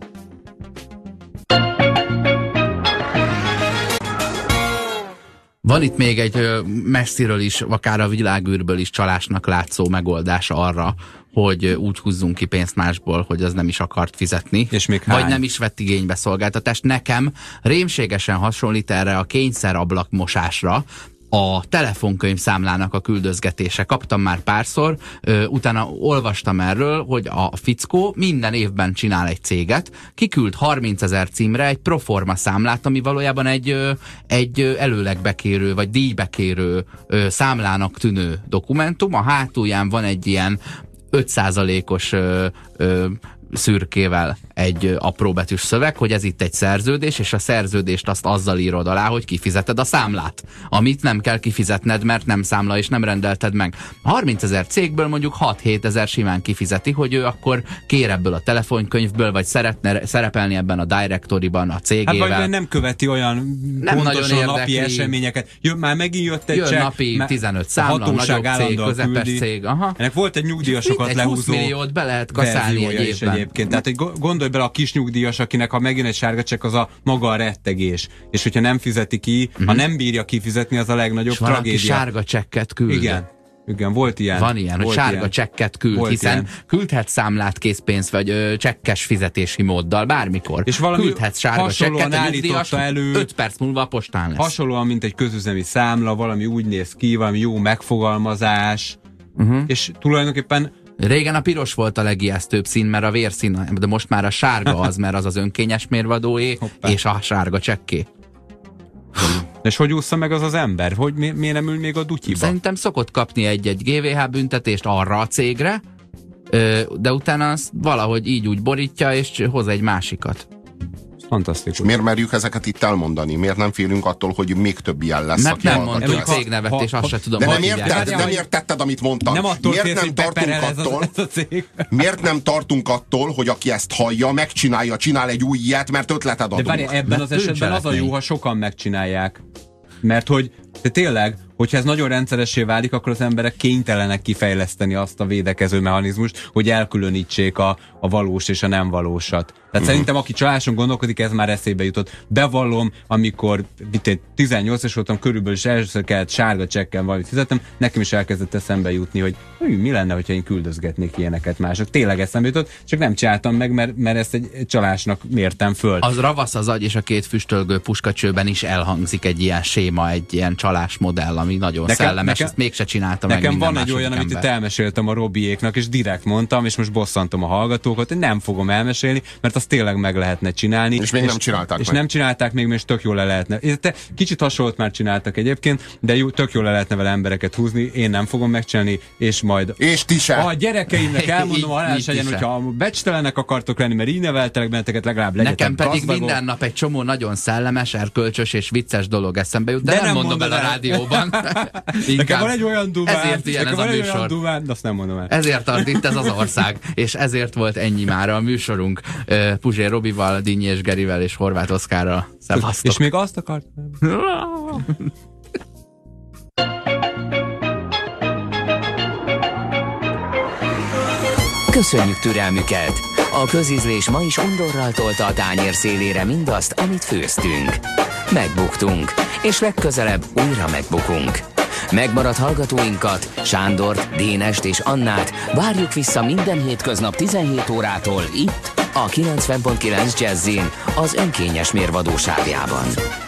Van itt még egy messziről is, akár a világűrből is csalásnak látszó megoldás arra, hogy úgy húzzunk ki pénzt másból, hogy az nem is akart fizetni, és még vagy nem is vett igénybe szolgáltatást. Nekem rémségesen hasonlít erre a kényszerablakmosásra, a telefonkönyvszámlának a küldözgetése. Kaptam már párszor, utána olvastam erről, hogy a fickó minden évben csinál egy céget, kiküld 30 000 címre egy proforma számlát, ami valójában egy előlegbekérő, vagy díjbekérő számlának tűnő dokumentum. A hátulján van egy ilyen 5%-os szürkével egy apróbetűs szöveg, hogy ez itt egy szerződés, és a szerződést azt azzal írod alá, hogy kifizeted a számlát, amit nem kell kifizetned, mert nem számla és nem rendelted meg. 30 000 cégből mondjuk 6-7 ezer simán kifizeti, hogy ő akkor kér ebből a telefonkönyvből, vagy szeretne szerepelni ebben a directory-ban a cégével. Hát vagy nem követi olyan nem pontosan napi eseményeket. Már megint jött egy csekk. Napi 15 számla, nagyobb cég, közepes cég. Aha. Ennek volt egy nyugdíjasokat lehúzó 20 milliót be lehet kaszálni egy évben. Egyébként. Tehát gondolj bele a kis nyugdíjas, akinek ha megjön egy sárga csekk, az a maga a rettegés. És hogyha nem fizeti ki, ha nem bírja kifizetni, az a legnagyobb tragédia. És sárga csekket küld. Igen, volt ilyen. Van ilyen, hogy sárga csekket küld, volt hiszen ilyen. Küldhet számlát, készpénzt, vagy csekkes fizetési móddal, bármikor. És küldhet sárga csekket, a nyugdíjas elő 5 perc múlva a postán lesz. Hasonlóan, mint egy közüzemi számla, valami úgy néz ki, valami jó megfogalmazás, és tulajdonképpen régen a piros volt a legijesztőbb szín, mert a vérszín, de most már a sárga az, mert az az önkényes mérvadóé, és a sárga csekké. És hogy ússza meg az az ember? Hogy miért nem ül még a dutyiba? Szerintem szokott kapni egy GVH büntetést arra a cégre, de utána azt valahogy így úgy borítja, és hoz egy másikat. Fantasztikus. És miért merjük ezeket itt elmondani? Miért nem félünk attól, hogy még több ilyen lesz? Mert nem mondtuk cégnevet, és azt se tudom. De nem értetted, amit mondtam. Nem attól miért nem tartunk attól, miért nem tartunk attól, hogy aki ezt hallja, megcsinálja, csinál egy új ilyet, mert ötleted adunk. De várj, ebben az esetben az a jó, ha sokan megcsinálják. Mert hogy de tényleg, hogyha ez nagyon rendszeressé válik, akkor az emberek kénytelenek kifejleszteni azt a védekező mechanizmust, hogy elkülönítsék a valós és a nem valósat. Tehát szerintem, aki csaláson gondolkodik, ez már eszébe jutott. Bevallom, amikor 18 éves voltam körülbelül, és először kellett sárga csekkel valamit fizetnem, nekem is elkezdett eszembe jutni, hogy mi lenne, hogyha én küldözgetnék ilyeneket mások. Tényleg eszembe jutott, csak nem csináltam meg, mert ezt egy csalásnak mértem föl. Az ravasz az agy, és a két füstölgő puskacsőben is elhangzik egy ilyen séma, egy ilyen csalásmodell, ami nagyon szellemes, ezt mégse csináltam meg minden minden van egy olyan, amit itt elmeséltem a Robiéknak, és direkt mondtam, és most bosszantom a hallgatókat, hogy nem fogom elmesélni, mert azt tényleg meg lehetne csinálni. És még nem csinálták és nem csinálták még, és tök jól le lehetne. Kicsit hasonlót már csináltak egyébként, de tök jól le lehetne vele embereket húzni, én nem fogom megcsinálni, és majd és ti se. A gyerekeimnek elmondom, halálás legyen, hogyha becstelenek akartok lenni, mert így neveltelek benneteket, legalább legyetek nekem pedig gazdagok. Minden nap egy csomó nagyon szellemes, erkölcsös és vicces dolog eszembe jut, de nem mondom el a rádióban. Nekem van egy olyan dumán, ezért ilyen ez a műsor. Dumán, de azt nem mondom el. Ezért tart itt ez az ország, és ezért volt ennyi már a műsorunk. Puzsér Robival, Dinnyi és Gerivel és Horváth Oszkárral. Szevasztok. És még azt akart? Köszönjük türelmüket! A közízlés ma is undorral tolta a tányér szélére mindazt, amit főztünk. Megbuktunk, és legközelebb újra megbukunk. Megmaradt hallgatóinkat, Sándort, Dénest és Annát várjuk vissza minden hétköznap 17 órától itt, a 90.9 Jazzin, az önkényes mérvadó sávjában.